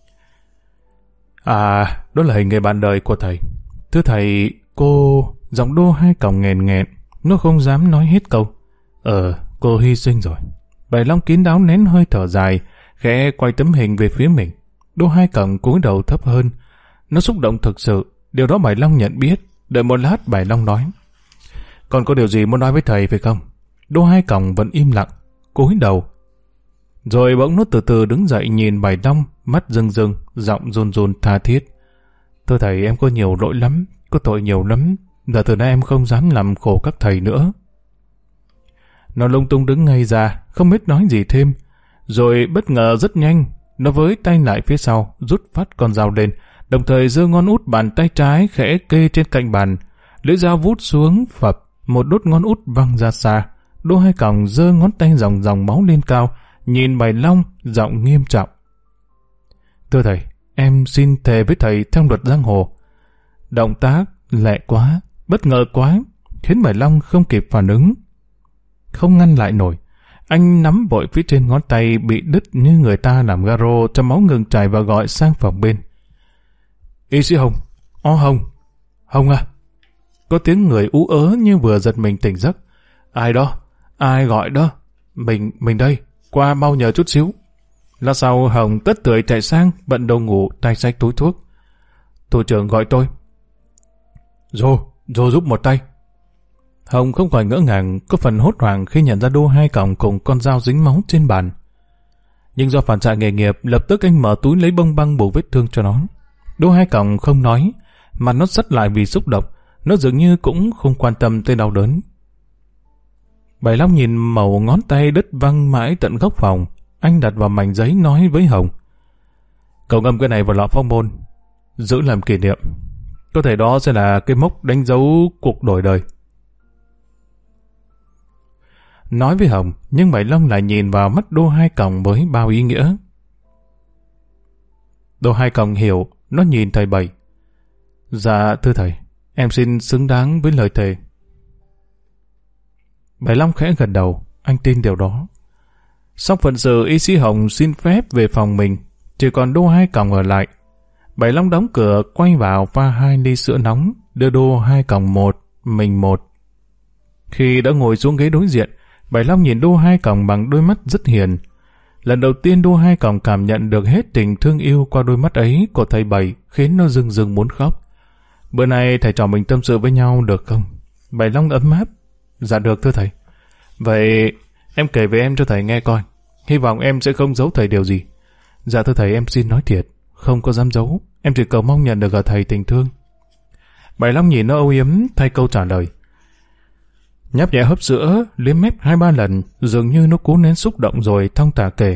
À, đó là hình người bạn đời của thầy. Thưa thầy, cô... Giọng Đô Hai Còng nghẹn nghẹn, nó không dám nói hết câu. Cô hy sinh rồi. Bảy Long kín đáo nén hơi thở dài, khẽ quay tấm hình về phía mình. Đô Hai Còng cúi đầu thấp hơn. Nó xúc động thực sự, điều đó Bảy Long nhận biết. Đợi một lát Bảy Long nói. Còn có điều gì muốn nói với thầy phải không? Đô Hai Còng vẫn im lặng, cúi đầu. Rồi bỗng nó từ từ đứng dậy nhìn Bảy Long, mắt rưng rưng, giọng run run tha thiết. Thưa thầy, em có nhiều lỗi lắm, có tội nhiều lắm. Giờ từ nay em không dám làm khổ các thầy nữa. Nó lung tung đứng ngay ra, không biết nói gì thêm. Rồi bất ngờ rất nhanh, nó với tay lại phía sau, rút phát con dao lên, đồng thời giơ ngón út bàn tay trái khẽ kê trên cạnh bàn. Lưỡi dao vút xuống phập, một đốt ngón út văng ra xa. Đô Hai Còng giơ ngón tay dòng dòng máu lên cao, nhìn Bảy Long, giọng nghiêm trọng. Thưa thầy, em xin thề với thầy theo luật giang hồ. Động tác lẹ quá, bất ngờ quá, khiến Bảy Long không kịp phản ứng. Không ngăn lại nổi, anh nắm vội phía trên ngón tay bị đứt như người ta làm garo cho máu ngừng chảy và gọi sang phòng bên. Y sĩ Hồng, Hồng, Hồng à? Có tiếng người ú ớ như vừa giật mình tỉnh giấc. Ai đó? Ai gọi đó? Mình đây, qua mau nhờ chút xíu. Lát sau Hồng tất tưởi chạy sang, bận đầu ngủ, tay xách túi thuốc. Thủ trưởng gọi tôi. Dô giúp một tay. Hồng không khỏi ngỡ ngàng, có phần hốt hoảng khi nhận ra Đô Hai Còng cùng con dao dính máu trên bàn. Nhưng do phản xạ nghề nghiệp, lập tức anh mở túi lấy bông băng bù vết thương cho nó. Đô Hai Còng không nói, mà nó sắt lại vì xúc động, nó dường như cũng không quan tâm tới đau đớn. Bảy Long nhìn màu ngón tay đứt văng mãi tận góc phòng, anh đặt vào mảnh giấy nói với Hồng. Cậu ngâm cái này vào lọ phong môn, giữ làm kỷ niệm. Có thể đó sẽ là cái mốc đánh dấu cuộc đổi đời. Nói với Hồng, nhưng Bảy Long lại nhìn vào mắt Đô Hai Còng với bao ý nghĩa. Đô Hai Còng hiểu, nó nhìn thầy Bảy. Dạ thưa thầy, em xin xứng đáng với lời thề. Bảy Long khẽ gật đầu, anh tin điều đó. Xong phận sự, y sĩ Hồng xin phép về phòng mình, chỉ còn Đô Hai Còng ở lại. Bảy Long đóng cửa, quay vào pha 2 ly sữa nóng, đưa Đô Hai Còng một, mình một. Khi đã ngồi xuống ghế đối diện, Bảy Long nhìn Đô Hai Còng bằng đôi mắt rất hiền. Lần đầu tiên Đô Hai Còng cảm nhận được hết tình thương yêu qua đôi mắt ấy của thầy Bảy, khiến nó rưng rưng muốn khóc. Bữa nay thầy trò mình tâm sự với nhau được không? Bảy Long ấm áp. Dạ được thưa thầy. Vậy em kể về em cho thầy nghe coi. Hy vọng em sẽ không giấu thầy điều gì. Dạ thưa thầy, em xin nói thiệt, không có dám giấu. Em chỉ cầu mong nhận được ở thầy tình thương. Bảy Long nhìn nó âu yếm thay câu trả lời. Nhấp nhẹ hớp sữa, liếm mép 2-3 lần, dường như nó cố nén xúc động rồi thong thả kể.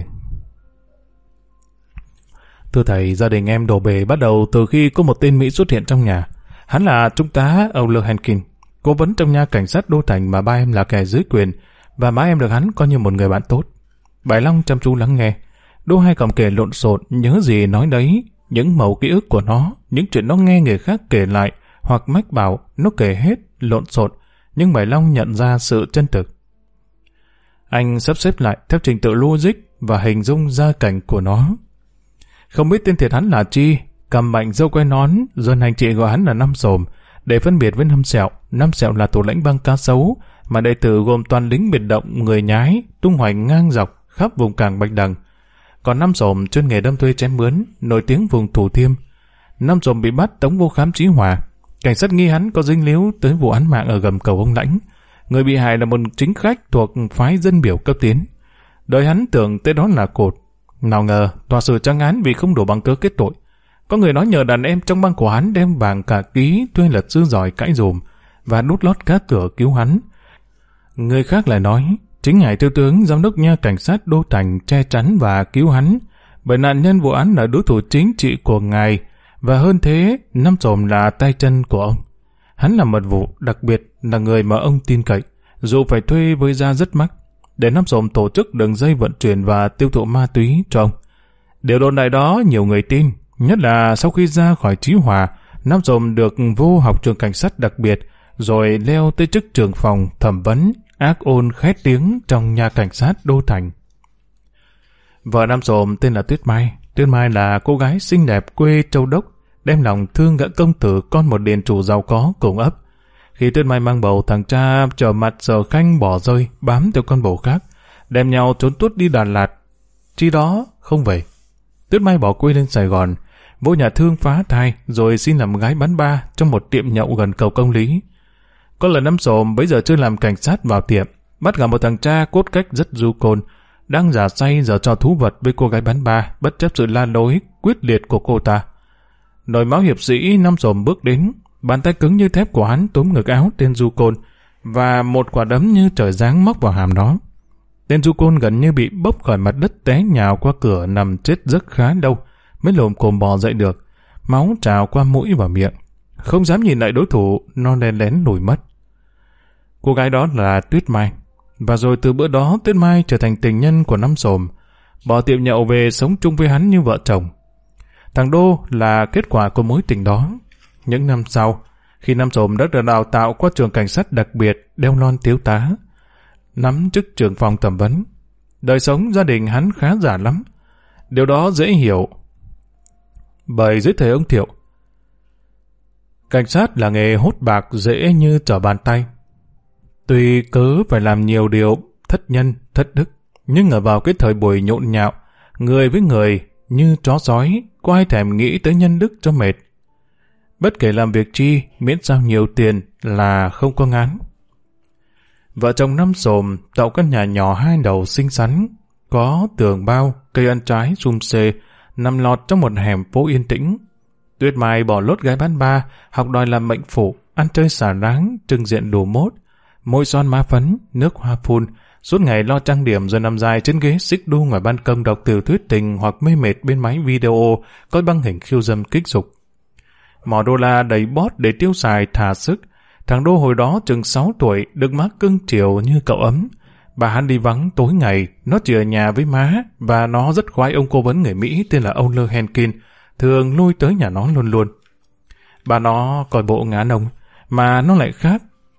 Thưa thầy, gia đình em đổ bể bắt đầu từ khi có một tên Mỹ xuất hiện trong nhà. Hắn là trung tá Owler Henkin, cố vấn trong nha cảnh sát Đô Thành mà ba em là kẻ dưới quyền, và má em được hắn coi như một người bạn tốt. Bảy Long chăm chú lắng nghe. Đô Hai Còng kể lộn xộn, nhớ gì nói đấy, những mẩu ký ức của nó, những chuyện nó nghe người khác kể lại, hoặc mách bảo, nó kể hết, lộn xộn, nhưng Bảy Long nhận ra sự chân thực. Anh sắp xếp lại theo trình tự logic và hình dung gia cảnh của nó. Không biết tên thiệt hắn là chi, cầm mạnh dâu quay nón, dân hành chị gọi hắn là Năm Xồm, để phân biệt với Năm Sẹo. Năm Sẹo là thủ lĩnh băng cá sấu, mà đệ tử gồm toàn lính biệt động người nhái, tung hoành ngang dọc khắp vùng cảng Bạch Đằng. Còn Năm Xồm chuyên nghề đâm thuê chém mướn, nổi tiếng vùng Thủ Thiêm. Năm Xồm bị bắt tống vô khám Chí Hòa. Cảnh sát nghi hắn có dính líu tới vụ án mạng ở gầm cầu ông Lãnh. Người bị hại là một chính khách thuộc phái dân biểu cấp tiến. Đời hắn tưởng tới đó là cột. Nào ngờ tòa xử trăng án vì không đủ bằng cớ kết tội. Có người nói nhờ đàn em trong băng của hắn đem vàng cả ký thuê luật sư giỏi cãi dùm và đút lót cá cửa cứu hắn. Người khác lại nói chính ngài thiếu tướng giám đốc nha cảnh sát Đô Thành che chắn và cứu hắn, bởi nạn nhân vụ án là đối thủ chính trị của ngài, và hơn thế, Năm Xồm là tay chân của ông. Hắn là mật vụ, đặc biệt là người mà ông tin cậy, dù phải thuê với giá rất mắc, để Năm Xồm tổ chức đường dây vận chuyển và tiêu thụ ma túy cho ông. Điều đồn đại đó nhiều người tin, nhất là sau khi ra khỏi Chí Hòa, Năm Xồm được vô học trường cảnh sát đặc biệt, rồi leo tới chức trưởng phòng thẩm vấn, ác ôn khét tiếng trong nhà cảnh sát Đô Thành. Vợ Năm Xồm tên là Tuyết Mai. Tuyết Mai là cô gái xinh đẹp quê Châu Đốc, đem lòng thương gã công tử con một điền chủ giàu có cùng ấp. Khi Tuyết Mai mang bầu, thằng cha trở mặt Sở Khanh bỏ rơi, bám theo con bầu khác, đem nhau trốn tuốt đi Đà Lạt. Chi đó không về. Tuyết Mai bỏ quê lên Sài Gòn, vô nhà thương phá thai, rồi xin làm gái bán ba trong một tiệm nhậu gần cầu Công Lý. Có lần Năm Xồm bấy giờ chưa làm cảnh sát vào tiệm, bắt gặp một thằng cha cốt cách rất du côn, đang giả say giờ trò thú vật với cô gái bán ba, bất chấp sự la lối quyết liệt của cô ta. Nổi máu hiệp sĩ, Năm Xồm bước đến, bàn tay cứng như thép của hắn túm ngực áo tên du côn, và một quả đấm như trời giáng móc vào hàm nó. Tên du côn gần như bị bốc khỏi mặt đất té nhào qua cửa nằm chết giấc khá lâu, mới lồm cồm bò dậy được, máu trào qua mũi và miệng. Không dám nhìn lại đối thủ, nó lén lén lùi mất. Cô gái đó là Tuyết Mai, và rồi từ bữa đó Tuyết Mai trở thành tình nhân của Năm Xồm, bỏ tiệm nhậu về sống chung với hắn như vợ chồng. Thằng Đô là kết quả của mối tình đó. Những năm sau, khi Năm Xồm đã được đào tạo qua trường cảnh sát đặc biệt, đeo lon thiếu tá, nắm chức trưởng phòng thẩm vấn, đời sống gia đình hắn khá giả lắm. Điều đó dễ hiểu, bởi dưới thời ông Thiệu, cảnh sát là nghề hốt bạc dễ như trở bàn tay. Tuy cớ phải làm nhiều điều thất nhân, thất đức, nhưng ở vào cái thời buổi nhộn nhạo, người với người như chó sói, có ai thèm nghĩ tới nhân đức cho mệt. Bất kể làm việc chi, miễn sao nhiều tiền là không có ngán. Vợ chồng Năm Xồm tạo căn nhà nhỏ 2 đầu xinh xắn, có tường bao, cây ăn trái sum xê, nằm lọt trong một hẻm phố yên tĩnh. Tuyết Mai bỏ lốt gái bán ba, học đòi làm mệnh phụ, ăn chơi xả ráng, trưng diện đủ mốt, môi son má phấn, nước hoa phun, suốt ngày lo trang điểm rồi nằm dài trên ghế xích đu ngoài ban công đọc tiểu thuyết tình hoặc mê mệt bên máy video coi băng hình khiêu dâm kích dục. Mỏ đô la đầy bót để tiêu xài thả sức. Thằng Đô hồi đó chừng 6 tuổi, được má cưng chiều như cậu ấm. Bà hắn đi vắng tối ngày, nó chỉ ở nhà với má, và nó rất khoái ông cố vấn người Mỹ tên là Oler Henkin, thường lui tới nhà nó luôn luôn. Bà nó coi bộ ngán ông, mà nó lại khác.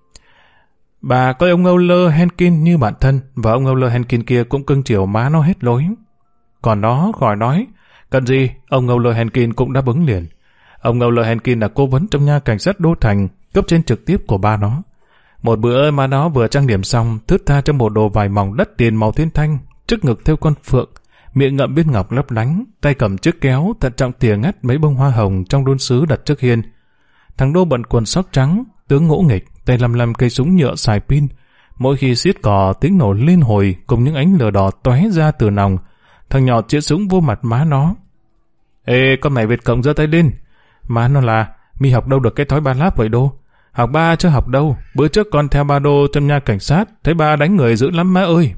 Bà coi ông Oler Henkin như bạn thân, và ông Oler Henkin kia cũng cưng chiều má nó hết lối. Còn nó khỏi nói, cần gì, ông Oler Henkin cũng đáp ứng liền. Ông Oler Henkin là cố vấn trong nha cảnh sát Đô Thành, cấp trên trực tiếp của ba nó. Một bữa má nó vừa trang điểm xong, thướt tha trong bộ đồ vải mỏng đắt tiền màu thiên thanh, trước ngực thêu con phượng, miệng ngậm viên ngọc lấp lánh, tay cầm chiếc kéo, thận trọng tỉa ngắt mấy bông hoa hồng trong đôn sứ đặt trước hiên. Thằng Đô bận quần sóc trắng, tướng ngỗ nghịch, tay lăm cây súng nhựa xài pin. Mỗi khi xiết cò, tiếng nổ liên hồi cùng những ánh lửa đỏ tóe ra từ nòng. Thằng nhỏ chĩa súng vô mặt má nó. Ê, con mày Việt Cộng giơ tay lên. Má nó là, mi học đâu được cái thói ba láp vậy Đô? Học ba chứ học đâu, bữa trước con theo ba Đô trong nha cảnh sát, thấy ba đánh người dữ lắm má ơi.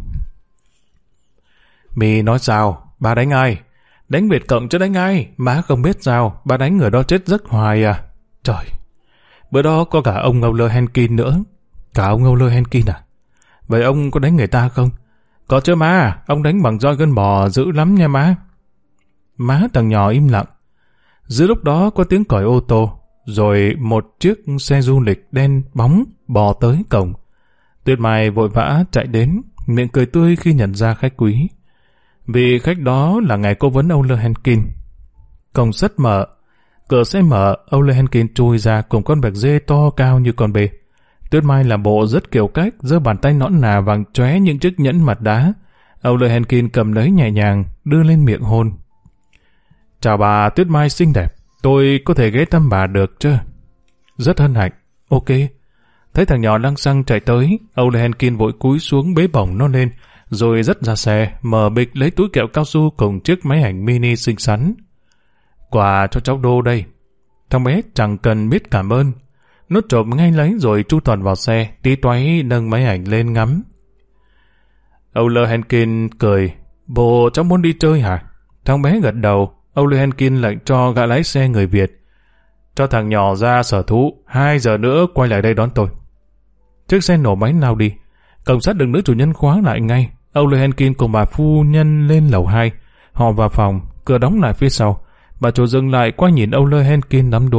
Mi nói sao, ba đánh ai? Đánh Việt Cộng chứ đánh ai, má không biết sao, ba đánh người đó chết rất hoài à. Trời, bữa đó có cả ông Oler Henkin nữa. Cả ông Oler Henkin à? Vậy ông có đánh người ta không? Có chứ má, ông đánh bằng roi gân bò dữ lắm nha má. Má thằng nhỏ im lặng. Giữa lúc đó có tiếng còi ô tô, rồi một chiếc xe du lịch đen bóng bò tới cổng. Tuyết Mai vội vã chạy đến, miệng cười tươi khi nhận ra khách quý. Vì khách đó là ngài cố vấn Oler Henkin. Cổng sắt mở, cửa xe mở, Oler Henkin chui ra cùng con bạch dê to cao như con bê. Tuyết Mai làm bộ rất kiểu cách, giơ bàn tay nõn nà vàng chóe những chiếc nhẫn mặt đá. Oler Henkin cầm lấy nhẹ nhàng, đưa lên miệng hôn. Chào bà Tuyết Mai xinh đẹp, tôi có thể ghé thăm bà được chứ? Rất hân hạnh, ok. Thấy thằng nhỏ lăng xăng chạy tới, Oler Henkin vội cúi xuống bế bổng nó lên, rồi dắt ra xe, mở bịch lấy túi kẹo cao su cùng chiếc máy ảnh mini xinh xắn. Quà cho cháu Đô đây. Thằng bé chẳng cần biết cảm ơn. Nó trộm ngay lấy rồi chu toàn vào xe, tí toái nâng máy ảnh lên ngắm. Oler Henkin cười, bộ cháu muốn đi chơi hả? Thằng bé gật đầu. Oler Henkin lệnh cho gã lái xe người Việt. Cho thằng nhỏ ra sở thú, 2 giờ nữa quay lại đây đón tôi. Chiếc xe nổ máy lao đi. Cảnh sát được nữ chủ nhân khóa lại ngay. Oler Henkin cùng bà phu nhân lên lầu 2. Họ vào phòng, cửa đóng lại phía sau. Bà chủ dừng lại qua nhìn Oler Henkin đắm đuối.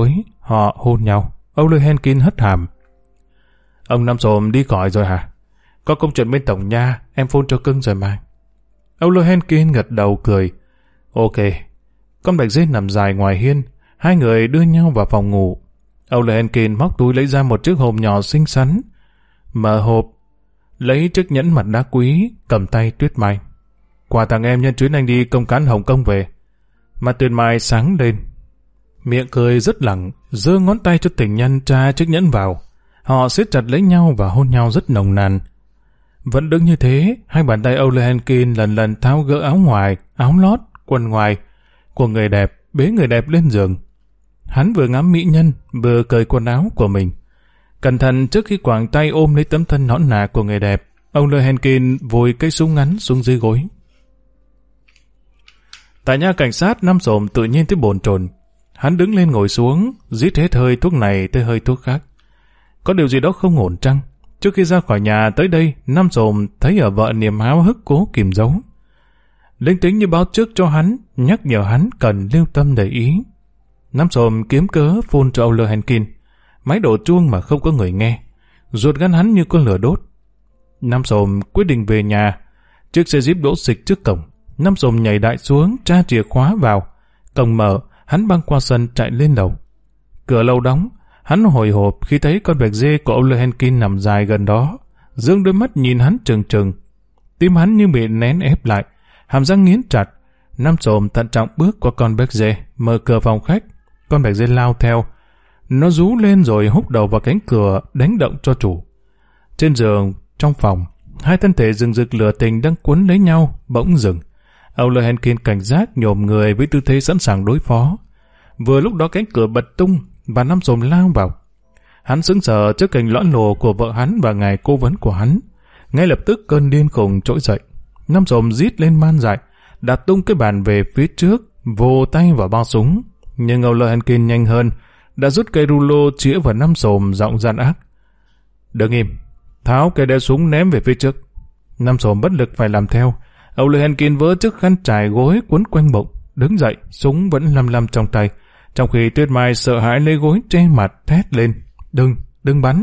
Họ hôn nhau. Ông Lê Henkin hất hàm. Ông Năm Xồm đi khỏi rồi hả? Có công chuyện bên tổng nha, em phone cho cưng rồi mà. Ông Lê Henkin gật đầu cười. Ok. Con Bạch Dê nằm dài ngoài hiên. Hai người đưa nhau vào phòng ngủ. Ông Lê Henkin móc túi lấy ra một chiếc hộp nhỏ xinh xắn. Mở hộp, lấy chiếc nhẫn mặt đá quý, cầm tay Tuyết Mai. Quà tặng em nhân chuyến anh đi công cán Hồng Kông về. Mặt Tuyết Mai sáng lên. Miệng cười rất lẳng, giơ ngón tay cho tình nhân tra chiếc nhẫn vào. Họ siết chặt lấy nhau và hôn nhau rất nồng nàn. Vẫn đứng như thế, hai bàn tay Ole Henkin lần lần tháo gỡ áo ngoài, áo lót, quần ngoài của người đẹp, bế người đẹp lên giường. Hắn vừa ngắm mỹ nhân, vừa cởi quần áo của mình. Cẩn thận trước khi quàng tay ôm lấy tấm thân nõn nà của người đẹp, ông Ole Henkin vùi cây súng ngắn xuống dưới gối. Tại nhà cảnh sát, Năm Xồm tự nhiên thấy bồn chồn. Hắn đứng lên ngồi xuống, rít hết hơi thuốc này tới hơi thuốc khác. Có điều gì đó không ổn chăng? Trước khi ra khỏi nhà tới đây, Năm Xồm thấy ở vợ niềm háo hức cố kìm giấu. Linh tính như báo trước cho hắn, nhắc nhở hắn cần lưu tâm để ý. Năm Xồm kiếm cớ phone cho Ole Henkin. Máy đổ chuông mà không có người nghe. Ruột gan hắn như có lửa đốt. Năm Xồm quyết định về nhà. Chiếc xe Jeep đỗ xịch trước cổng. Năm Xồm nhảy đại xuống, tra chìa khóa vào. Cổng mở, hắn băng qua sân chạy lên lầu. Cửa lầu đóng, hắn hồi hộp khi thấy con Bạch Dê của Ole Henkin nằm dài gần đó, dương đôi mắt nhìn hắn trừng trừng. Tim hắn như bị nén ép lại, hàm răng nghiến chặt. Năm Xồm thận trọng bước qua con Bạch Dê, mở cửa phòng khách. Con Bạch Dê lao theo. Nó rú lên rồi húc đầu vào cánh cửa, đánh động cho chủ. Trên giường, trong phòng, hai thân thể rừng rực lửa tình đang quấn lấy nhau, bỗng dừng. Ole Henkin cảnh giác nhổm người với tư thế sẵn sàng đối phó. Vừa lúc đó cánh cửa bật tung và Năm Xồm lao vào. Hắn sững sờ trước cảnh lõa lồ của vợ hắn và ngài cố vấn của hắn. Ngay lập tức cơn điên khùng trỗi dậy. Năm Xồm rít lên man dại, đặt tung cái bàn về phía trước, vồ tay vào bao súng. Nhưng Ole Henkin nhanh hơn, đã rút cây rulo chĩa vào Năm Xồm giọng gian ác. Đừng im, tháo cây đeo súng ném về phía trước. Năm Xồm bất lực phải làm theo. Ole Henkin vỡ chiếc khăn trải gối quấn quanh bụng, đứng dậy, súng vẫn lăm lăm trong tay. Trong khi Tuyết Mai sợ hãi lấy gối che mặt thét lên. Đừng bắn.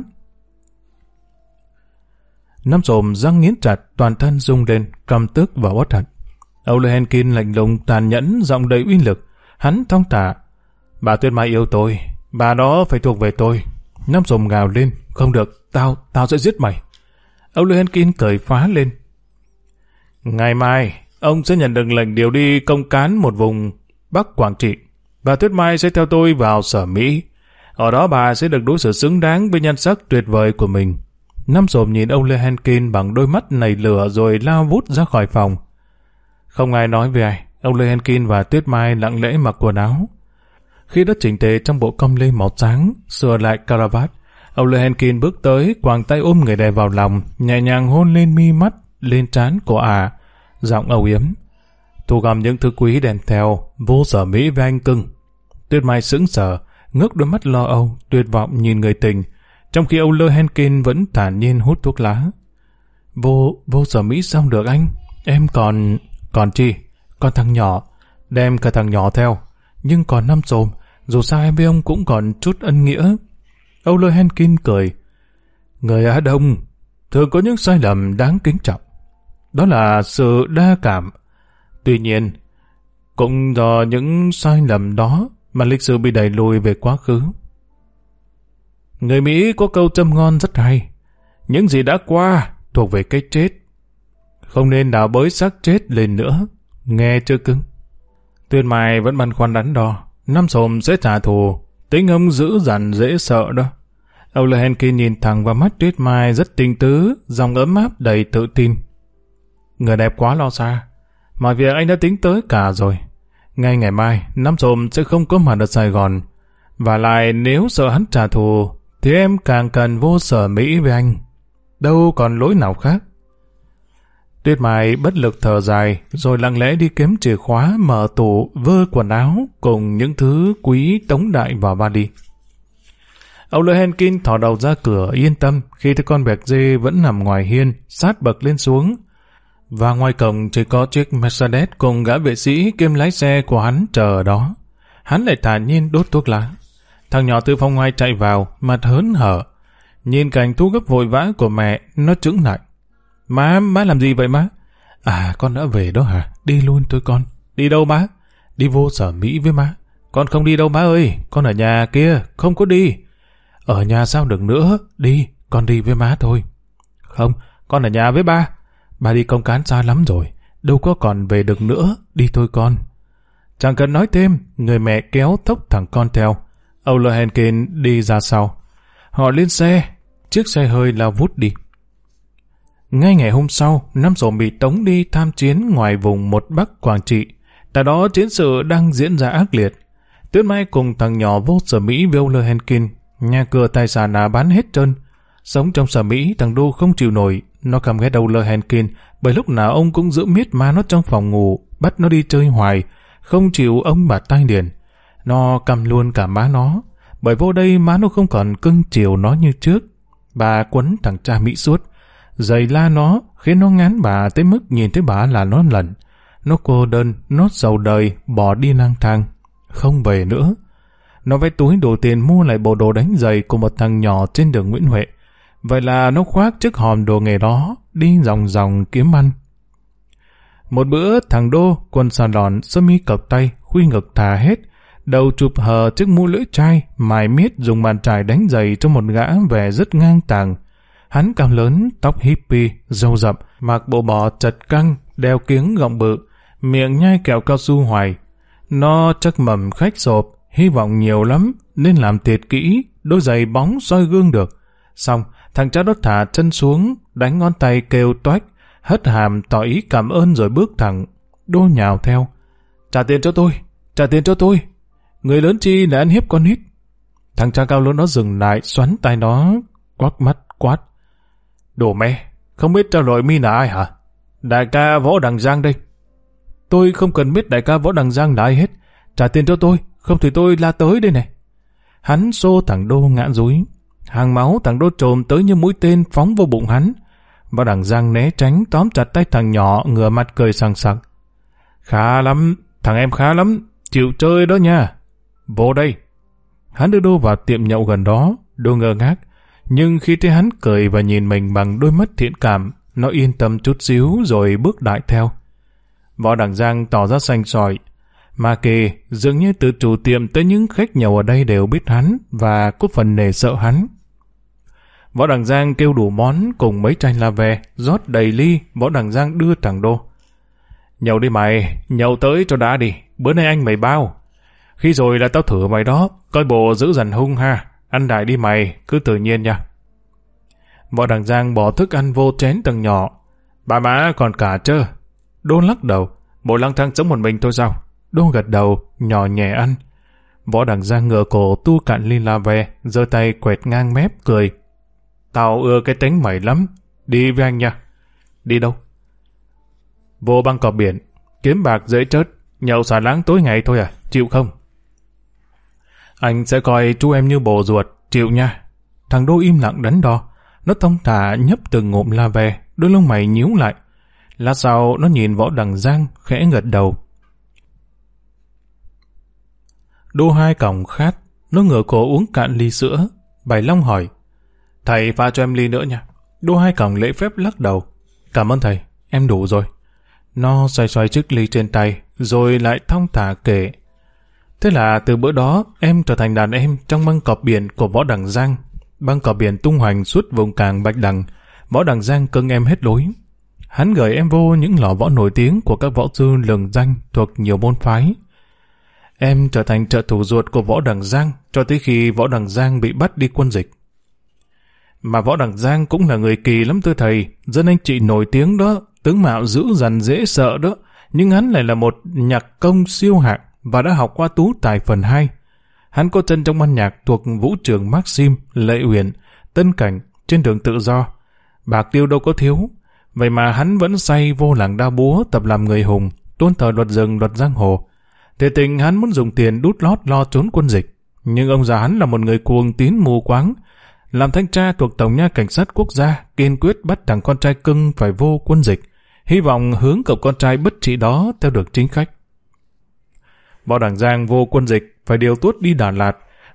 Năm Xồm răng nghiến chặt, toàn thân rung lên, căm tức và uất hận. Ole Henkin lạnh lùng tàn nhẫn, giọng đầy uy lực. Hắn thong thả. Bà Tuyết Mai yêu tôi, bà đó phải thuộc về tôi. Năm Xồm gào lên. Không được, tao sẽ giết mày. Ole Henkin cởi phá lên. Ngày mai, ông sẽ nhận được lệnh điều đi công cán một vùng Bắc Quảng Trị. Bà Tuyết Mai sẽ theo tôi vào Sở Mỹ. Ở đó bà sẽ được đối xử xứng đáng với nhan sắc tuyệt vời của mình. Năm Xồm nhìn ông Ole Henkin bằng đôi mắt nảy lửa rồi lao vút ra khỏi phòng. Không ai nói với ai. Ông Ole Henkin và Tuyết Mai lặng lẽ mặc quần áo. Khi đã chỉnh tề trong bộ com lê màu trắng, sửa lại caravat, ông Ole Henkin bước tới, quàng tay ôm người đẹp vào lòng, nhẹ nhàng hôn lên mi mắt, lên trán của giọng âu yếm. Thu gom những thứ quý đem theo, vô Sở Mỹ với anh cưng. Tuyết Mai sững sờ, ngước đôi mắt lo âu, tuyệt vọng nhìn người tình, trong khi ông Ole Henkin vẫn thản nhiên hút thuốc lá. Vô Sở Mỹ xong được anh? Em còn chi? Còn thằng nhỏ, đem cả thằng nhỏ theo. Nhưng còn Năm Xồm, dù sao em với ông cũng còn chút ân nghĩa. Ông Ole Henkin cười. Người Á Đông thường có những sai lầm đáng kính trọng. Đó là sự đa cảm. Tuy nhiên, cũng do những sai lầm đó mà lịch sử bị đẩy lùi về quá khứ. Người Mỹ có câu châm ngon rất hay. Những gì đã qua thuộc về cái chết. Không nên đào bới xác chết lên nữa. Nghe chưa cưng? Tuyết Mai vẫn băn khoăn đắn đo. Năm Xồm sẽ trả thù. Tính ông dữ dằn dễ sợ đó. Ole Henkin nhìn thẳng vào mắt Tuyết Mai rất tinh tứ, dòng ấm áp đầy tự tin. Người đẹp quá lo xa. Mọi việc anh đã tính tới cả rồi. Ngay ngày mai, Năm Xồm sẽ không có mặt ở Sài Gòn. Và lại nếu sợ hắn trả thù, thì em càng cần vô Sở Mỹ với anh. Đâu còn lối nào khác. Tuyết Mai bất lực thở dài, rồi lặng lẽ đi kiếm chìa khóa, mở tủ, vơ quần áo, cùng những thứ quý tống đại vào vali. Ông Ole Henkin thò đầu ra cửa yên tâm khi thấy con Bạch Dê vẫn nằm ngoài hiên, sát bậc lên xuống. Và ngoài cổng chỉ có chiếc Mercedes cùng gã vệ sĩ kiêm lái xe của hắn chờ ở đó. Hắn lại thản nhiên đốt thuốc lá. Thằng nhỏ từ phòng ngoài chạy vào, mặt hớn hở. Nhìn cảnh thu gấp vội vã của mẹ, nó chững lại. Má làm gì vậy má? À, con đã về đó hả? Đi luôn thôi con. Đi đâu má? Đi vô Sở Mỹ với má. Con không đi đâu má ơi, con ở nhà kia, không có đi. Ở nhà sao được nữa, đi, con đi với má thôi. Không, con ở nhà với ba. Ba đi công cán xa lắm rồi, đâu có còn về được nữa, đi thôi con. Chẳng cần nói thêm, người mẹ kéo thốc thằng con theo. Âu Henkin đi ra sau. Họ lên xe, chiếc xe hơi lao vút đi. Ngay ngày hôm sau, Năm Sổm bị tống đi tham chiến ngoài vùng một Bắc Quảng Trị. Tại đó chiến sự đang diễn ra ác liệt. Tuyết Mai cùng thằng nhỏ vô Sở Mỹ với Âu Henkin. Nhà cửa tài sản đã bán hết trơn. Sống trong Sở Mỹ, thằng Đô không chịu nổi. Nó căm ghét Âu Henkin bởi lúc nào ông cũng giữ miết má nó trong phòng ngủ, bắt nó đi chơi hoài, không chịu ông bà tai điền. Nó căm luôn cả má nó, bởi vô đây má nó không còn cưng chiều nó như trước. Bà quấn thằng cha Mỹ suốt, giày la nó, khiến nó ngán bà tới mức nhìn thấy bà là nó lẩn. Nó cô đơn, nó sầu đời, bỏ đi lang thang, không về nữa. Nó vay túi đủ tiền mua lại bộ đồ đánh giày của một thằng nhỏ trên đường Nguyễn Huệ. Vậy là nó khoác chiếc hòm đồ nghề đó, đi vòng vòng kiếm ăn. Một bữa thằng Đô, quần xà lòn, sơ mi cộc tay, khuy ngực thà hết, đầu chụp hờ chiếc mũ lưỡi chai, mài miết dùng bàn chải đánh giày cho một gã vẻ rất ngang tàng. Hắn cao lớn, tóc hippie, râu rậm, mặc bộ bò chật căng, đeo kiếng gọng bự, miệng nhai kẹo cao su hoài. Nó chắc mầm khách sộp, hy vọng nhiều lắm, nên làm thiệt kỹ, đôi giày bóng soi gương được. Xong, thằng cha đó thả chân xuống, đánh ngón tay kêu toách, hất hàm tỏ ý cảm ơn rồi bước thẳng. Đô nhào theo. Trả tiền cho tôi, trả tiền cho tôi. Người lớn chi là ăn hiếp con nít. Thằng cha cao lớn nó dừng lại, xoắn tay nó, quắc mắt quát. Đồ mẹ, không biết trao đổi mi là ai hả? Đại ca Võ Đằng Giang đây. Tôi không cần biết đại ca Võ Đằng Giang là ai hết. Trả tiền cho tôi, không thì tôi la tới đây này. Hắn xô thằng Đô ngã dúi. Hàng máu thằng Đô trồm tới như mũi tên phóng vô bụng hắn. Võ Đằng Giang né tránh tóm chặt tay thằng nhỏ, ngửa mặt cười sằng sặc. Khá lắm, thằng em khá lắm, chịu chơi đó nha. Vô đây. Hắn đưa Đô vào tiệm nhậu gần đó. Đô ngơ ngác, nhưng khi thấy hắn cười và nhìn mình bằng đôi mắt thiện cảm, nó yên tâm chút xíu rồi bước đại theo. Võ Đằng Giang tỏ ra xanh sỏi. Mà kì, dường như từ chủ tiệm tới những khách nhậu ở đây đều biết hắn và có phần nể sợ hắn. Võ Đằng Giang kêu đủ món cùng mấy chai la ve, rót đầy ly. Võ Đằng Giang đưa thằng Đô. Nhậu đi mày, nhậu tới cho đã đi, bữa nay anh mày bao. Khi rồi là tao thử mày đó, coi bộ giữ dằn hung ha, ăn đại đi mày, cứ tự nhiên nha. Võ Đằng Giang bỏ thức ăn vô chén thằng nhỏ. Bà má còn cả chơ. Đô lắc đầu, bộ lang thang sống một mình thôi sao? Đô gật đầu, nhỏ nhẹ ăn. Võ Đằng Giang ngửa cổ tu cạn ly la ve, giơ tay quẹt ngang mép cười. Tao ưa cái tính mày lắm, đi với anh nha. Đi đâu? Vô băng cọp biển, kiếm bạc dễ chớt, nhậu xả láng tối ngày thôi à, chịu không? Anh sẽ coi chú em như bồ ruột, chịu nha. Thằng Đô im lặng đắn đo, nó thong thả nhấp từng ngụm la ve, đôi lông mày nhíu lại. Lát sau nó nhìn Võ Đằng Giang khẽ gật đầu. Đô hai còng khát, nó ngửa cổ uống cạn ly sữa. Bảy Long hỏi, thầy pha cho em ly nữa nha. Đô hai còng lễ phép lắc đầu. Cảm ơn thầy, em đủ rồi. Nó xoay xoay chiếc ly trên tay, rồi lại thong thả kể. Thế là từ bữa đó, em trở thành đàn em trong băng cọp biển của Võ Đằng Giang. Băng cọp biển tung hoành suốt vùng cảng Bạch Đằng. Võ Đằng Giang cưng em hết lối. Hắn gửi em vô những lò võ nổi tiếng của các võ sư lừng danh thuộc nhiều môn phái. Em trở thành trợ thủ ruột của Võ Đằng Giang cho tới khi Võ Đằng Giang bị bắt đi quân dịch. Mà Võ Đằng Giang cũng là người kỳ lắm thưa thầy, dân anh chị nổi tiếng đó, tướng mạo dữ dằn dễ sợ đó, nhưng hắn lại là một nhạc công siêu hạng và đã học qua tú tài phần 2. Hắn có chân trong ban nhạc thuộc vũ trường Maxim, Lệ Uyển, Tân Cảnh, trên đường tự do. Bạc tiêu đâu có thiếu, vậy mà hắn vẫn say vô làng đao búa tập làm người hùng, tôn thờ luật rừng luật giang hồ. Thiệt tình hắn muốn dùng tiền đút lót lo trốn quân dịch, nhưng ông già hắn là một người cuồng tín mù quáng. Làm thanh tra thuộc Tổng nha Cảnh sát Quốc gia, kiên quyết bắt thằng con trai cưng phải vô quân dịch, hy vọng hướng cậu con trai bất trị đó theo được chính khách. Võ Đằng Giang vô quân dịch phải điều tuốt đi Đà Lạt,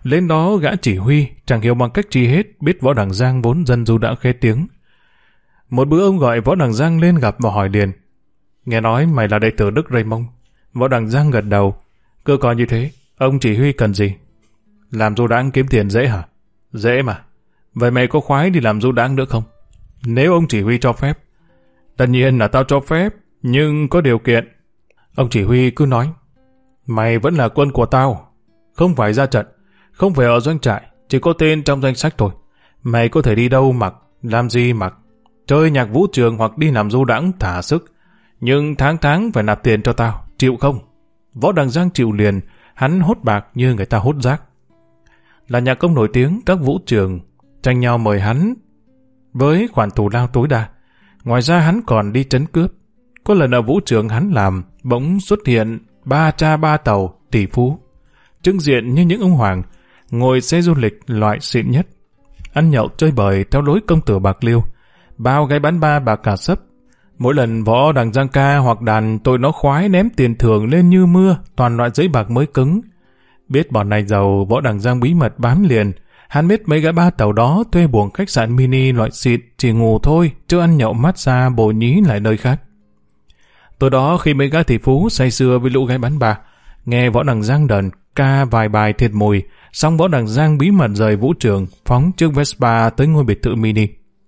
Lên đó gã chỉ huy, chẳng hiểu bằng cách chi hết, biết Võ Đằng Giang vốn dân du đã khét tiếng. Một bữa ông gọi Võ Đằng Giang lên gặp và hỏi liền. Nghe nói mày là đệ tử Đức Raymond. Võ Đằng Giang gật đầu. Cứ coi như thế, ông chỉ huy cần gì? Làm du đãng kiếm tiền dễ hả? Dễ mà. Vậy mày có khoái đi làm du đãng nữa không? Nếu ông chỉ huy cho phép. Tất nhiên là tao cho phép, nhưng có điều kiện. Ông chỉ huy cứ nói. Mày vẫn là quân của tao. Không phải ra trận, không phải ở doanh trại, chỉ có tên trong danh sách thôi. Mày có thể đi đâu mặc, làm gì mặc. Chơi nhạc vũ trường hoặc đi làm du đãng thả sức. Nhưng tháng phải nạp tiền cho tao, chịu không? Võ Đằng Giang chịu liền, hắn hốt bạc như người ta hốt rác. Là nhạc công nổi tiếng, các vũ trường tranh nhau mời hắn với khoản thù lao tối đa. Ngoài ra hắn còn đi trấn cướp. Có lần ở vũ trường hắn làm, bỗng xuất hiện 3 cha 3 tàu tỷ phú, trưng diện như những ông hoàng, ngồi xe du lịch loại xịn nhất, ăn nhậu chơi bời theo lối công tử bạc liêu, bao gái bán ba bạc cả sấp. Mỗi lần Võ Đằng Giang ca hoặc đàn, tôi nó khoái ném tiền thưởng lên như mưa, toàn loại giấy bạc mới cứng. Biết bọn này giàu, Võ Đằng Giang bí mật bám liền. Hắn biết mấy gã ba tàu đó thuê buồng khách sạn mini loại xịn, chỉ ngủ thôi, chứ ăn nhậu massage bồ nhí lại nơi khác. Tối đó khi mấy gã tỷ phú say sưa với lũ gái bán bà, nghe Võ Đằng Giang đờn ca vài bài thiệt mùi, xong Võ Đằng Giang bí mật rời vũ trường, phóng chiếc Vespa tới ngôi biệt thự mini.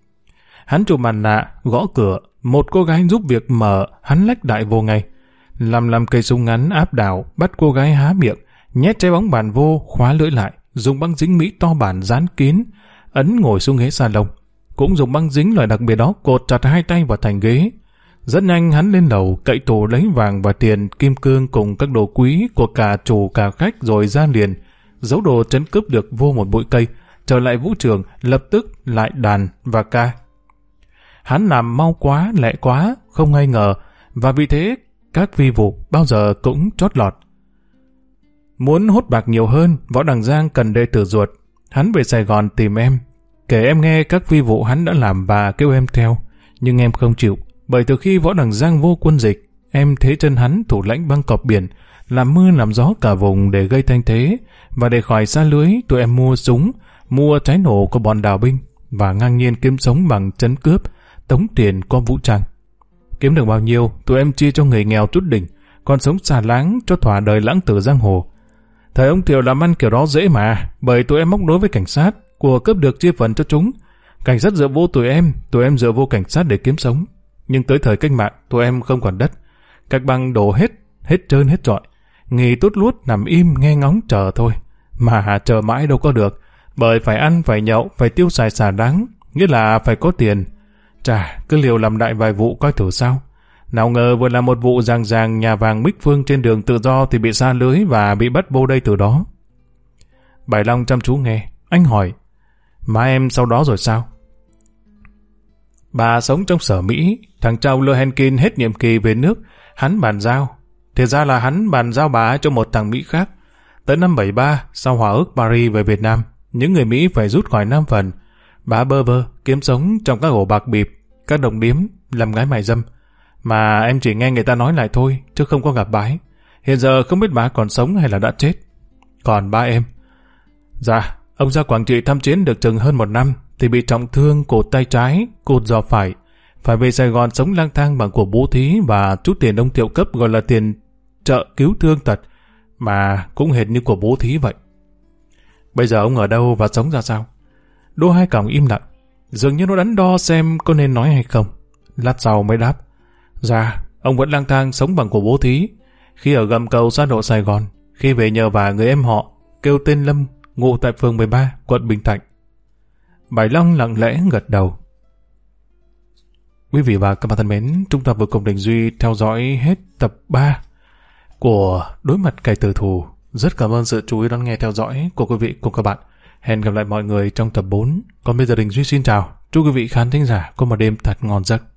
Hắn chụp mặt nạ, gõ cửa, một cô gái giúp việc mở, hắn lách đại vô ngay. Làm cây súng ngắn áp đảo, bắt cô gái há miệng, nhét trái bóng bàn vô, khóa lưỡi lại, dùng băng dính Mỹ to bản dán kín, ấn ngồi xuống ghế salon. Cũng dùng băng dính loại đặc biệt đó cột chặt hai tay vào thành ghế. Rất nhanh hắn lên lầu, cậy tủ lấy vàng và tiền, kim cương cùng các đồ quý của cả chủ cả khách rồi ra liền. Giấu đồ trấn cướp được vô một bụi cây, trở lại vũ trường, lập tức lại đàn và ca. Hắn làm mau quá, lẹ quá, không ai ngờ, và vì thế các phi vụ bao giờ cũng chót lọt. Muốn hốt bạc nhiều hơn, Võ Đằng Giang cần đệ tử ruột. Hắn về Sài Gòn tìm em, kể em nghe các phi vụ hắn đã làm và kêu em theo, nhưng em không chịu. Bởi từ khi Võ Đằng Giang vô quân dịch, em thế chân hắn thủ lãnh băng cọp biển, làm mưa làm gió cả vùng để gây thanh thế, và để khỏi xa lưới, tụi em mua súng, mua trái nổ của bọn đào binh, và ngang nhiên kiếm sống bằng trấn cướp, tống tiền qua vũ trang. Kiếm được bao nhiêu, tụi em chia cho người nghèo chút đỉnh, còn sống xà láng cho thỏa đời lãng tử giang hồ. Thời ông Thiệu làm ăn kiểu đó dễ mà, bởi tụi em móc nối với cảnh sát, của cướp được chia phần cho chúng. Cảnh sát dựa vô tụi em dựa vô cảnh sát để kiếm sống. Nhưng tới thời cách mạng, tụi em không còn đất. Các băng đổ hết trơn hết trọi. Nghỉ tốt luốt nằm im nghe ngóng chờ thôi. Mà chờ mãi đâu có được, bởi phải ăn, phải nhậu, phải tiêu xài xả đáng, nghĩa là phải có tiền. Chà, cứ liều làm đại vài vụ coi thử sao. Nào ngờ vừa làm một vụ ràng nhà vàng Bích Phương trên đường Tự Do thì bị sa lưới và bị bắt vô đây từ đó. Bảy Long chăm chú nghe, anh hỏi, má em sau đó rồi sao? Bà sống trong Sở Mỹ, thằng Châu Lohenkin hết nhiệm kỳ về nước, hắn bàn giao. Thì ra là hắn bàn giao bà cho một thằng Mỹ khác. Tới năm 73, sau Hòa ước Paris về Việt Nam, những người Mỹ phải rút khỏi Nam phần. Bà bơ vơ, kiếm sống trong các ổ bạc bịp, các đồng điếm, làm gái mại dâm. Mà em chỉ nghe người ta nói lại thôi, chứ không có gặp bà ấy. Hiện giờ không biết bà còn sống hay là đã chết. Còn ba em? Dạ, ông ra Quảng Trị thăm chiến được chừng hơn 1 năm, thì bị trọng thương cột tay trái, cột giò phải về Sài Gòn sống lang thang bằng của bố thí và chút tiền ông Thiệu cấp gọi là tiền trợ cứu thương tật, mà cũng hệt như của bố thí vậy. Bây giờ ông ở đâu và sống ra sao? Đỗ Hai Còng im lặng, dường như nó đắn đo xem có nên nói hay không. Lát sau mới đáp, dạ, ông vẫn lang thang sống bằng của bố thí. Khi ở gầm cầu xa độ Sài Gòn, khi về nhờ vả người em họ kêu tên Lâm, ngụ tại phường 13, quận Bình Thạnh. Bảy Long lặng lẽ gật đầu. Quý vị và các bạn thân mến, chúng ta vừa cùng Đình Duy theo dõi hết tập 3 của Đối mặt kẻ tử thù. Rất cảm ơn sự chú ý đón nghe theo dõi của quý vị cùng các bạn. Hẹn gặp lại mọi người trong tập 4. Còn bây giờ Đình Duy xin chào. Chúc quý vị khán thính giả có một đêm thật ngon giấc.